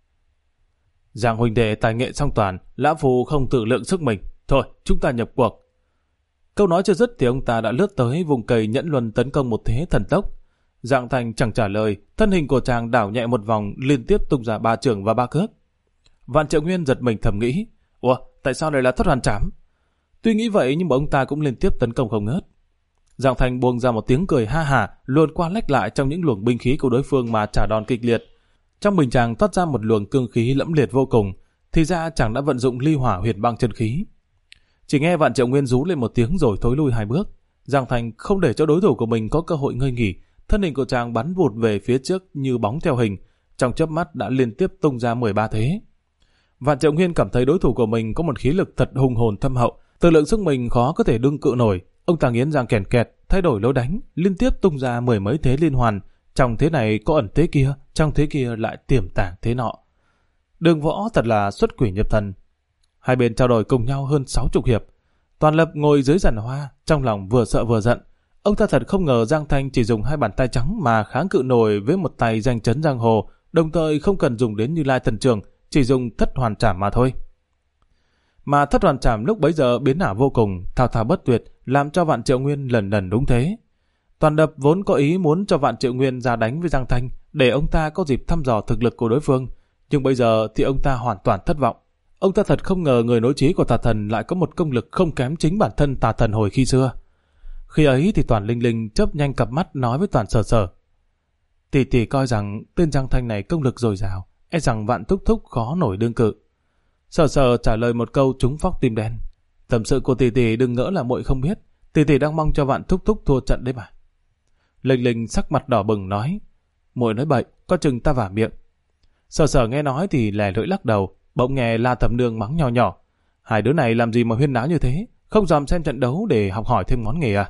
Giang huynh đệ tài nghệ song toàn, lão phu không tự lượng sức mình, thôi chúng ta nhập cuộc. Câu nói chưa dứt thì ông ta đã lướt tới vùng cây nhẫn luân tấn công một thế thần tốc. Giang Thành chẳng trả lời, thân hình của chàng đảo nhẹ một vòng, liên tiếp tung ra ba chưởng và ba cước. Vạn Triệu Nguyên giật mình thầm nghĩ, ủa, tại sao lại là thất hoàn trảm? Tuy nghĩ vậy nhưng mà ông ta cũng liên tiếp tấn công không ngớt. Giang Thành buông ra một tiếng cười ha hả, luồn qua lách lại trong những luồng binh khí của đối phương mà trả đòn kịch liệt. Trong mình chàng toát ra một luồng cương khí lẫm liệt vô cùng, thì ra chàng đã vận dụng ly hỏa huyền băng chân khí. Chỉ nghe Vạn Triệu Nguyên rú lên một tiếng rồi thối lui hai bước. Giang Thành không để cho đối thủ của mình có cơ hội ngơi nghỉ, thân hình của chàng bắn vụt về phía trước như bóng theo hình, trong chớp mắt đã liên tiếp tung ra mười ba thế. Vạn Triệu Nguyên cảm thấy đối thủ của mình có một khí lực thật hùng hồn thâm hậu, tự lượng sức mình khó có thể đương cự nổi. Ông ta nghiến răng kèn kẹt, thay đổi lối đánh, liên tiếp tung ra mười mấy thế liên hoàn. Trong thế này có ẩn thế kia, trong thế kia lại tiềm tàng thế nọ. Đường võ thật là xuất quỷ nhập thần. Hai bên trao đổi cùng nhau hơn sáu chục hiệp. Toàn Lập ngồi dưới giàn hoa, trong lòng vừa sợ vừa giận. Ông ta thật không ngờ Giang Thanh chỉ dùng hai bàn tay trắng mà kháng cự nổi với một tay danh chấn giang hồ, đồng thời không cần dùng đến Như Lai thần trường, chỉ dùng thất hoàn trảm mà thôi. Mà thất hoàn trảm lúc bấy giờ biến ảo vô cùng, thao thao bất tuyệt, làm cho Vạn Triệu Nguyên lần lần đúng thế. Toàn Lập vốn có ý muốn cho Vạn Triệu Nguyên ra đánh với Giang Thanh, để ông ta có dịp thăm dò thực lực của đối phương, nhưng bây giờ thì ông ta hoàn toàn thất vọng. Ông ta thật không ngờ người nối trí của Tà Thần lại có một công lực không kém chính bản thân Tà Thần hồi khi xưa. Khi ấy thì Toàn Linh Linh chớp nhanh cặp mắt nói với Toàn Sở Sở, tỷ tỷ coi rằng tên Giang Thanh này công lực dồi dào, e rằng Vạn Thúc Thúc khó nổi đương cự. Sở Sở trả lời một câu trúng phóc tim đen, tâm sự của tỷ tỷ đừng ngỡ là muội không biết, tỷ tỷ đang mong cho Vạn Thúc Thúc thua trận đấy mà. Linh Linh sắc mặt đỏ bừng nói, muội nói bậy, có chừng ta vả miệng. Sở Sở nghe nói thì lè lưỡi lắc đầu, bỗng nghe La Thẩm Nương mắng nhỏ nhỏ, hai đứa này làm gì mà huyên náo như thế, không dòm xem trận đấu để học hỏi thêm món nghề à?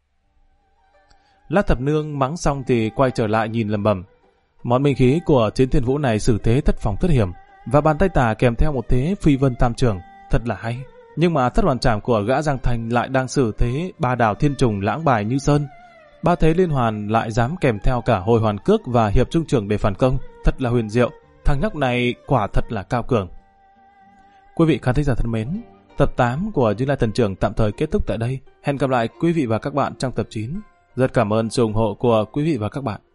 La Thẩm Nương mắng xong thì quay trở lại nhìn lầm bầm, món binh khí của Chiến Thiên Vũ này xử thế thất phòng thất hiểm, và bàn tay tả kèm theo một thế phi vân tam trường, thật là hay. Nhưng mà thất hoàn trảm của gã Giang Thành lại đang xử thế ba đào thiên trùng lãng bài như sơn, ba thế liên hoàn lại dám kèm theo cả hồi hoàn cước và hiệp trung trường để phản công, thật là huyền diệu. Thằng nhóc này quả thật là cao cường. Quý vị khán thính giả thân mến, tập tám của Như Lai Thần Trưởng tạm thời kết thúc tại đây. Hẹn gặp lại quý vị và các bạn trong tập chín. Rất cảm ơn sự ủng hộ của quý vị và các bạn.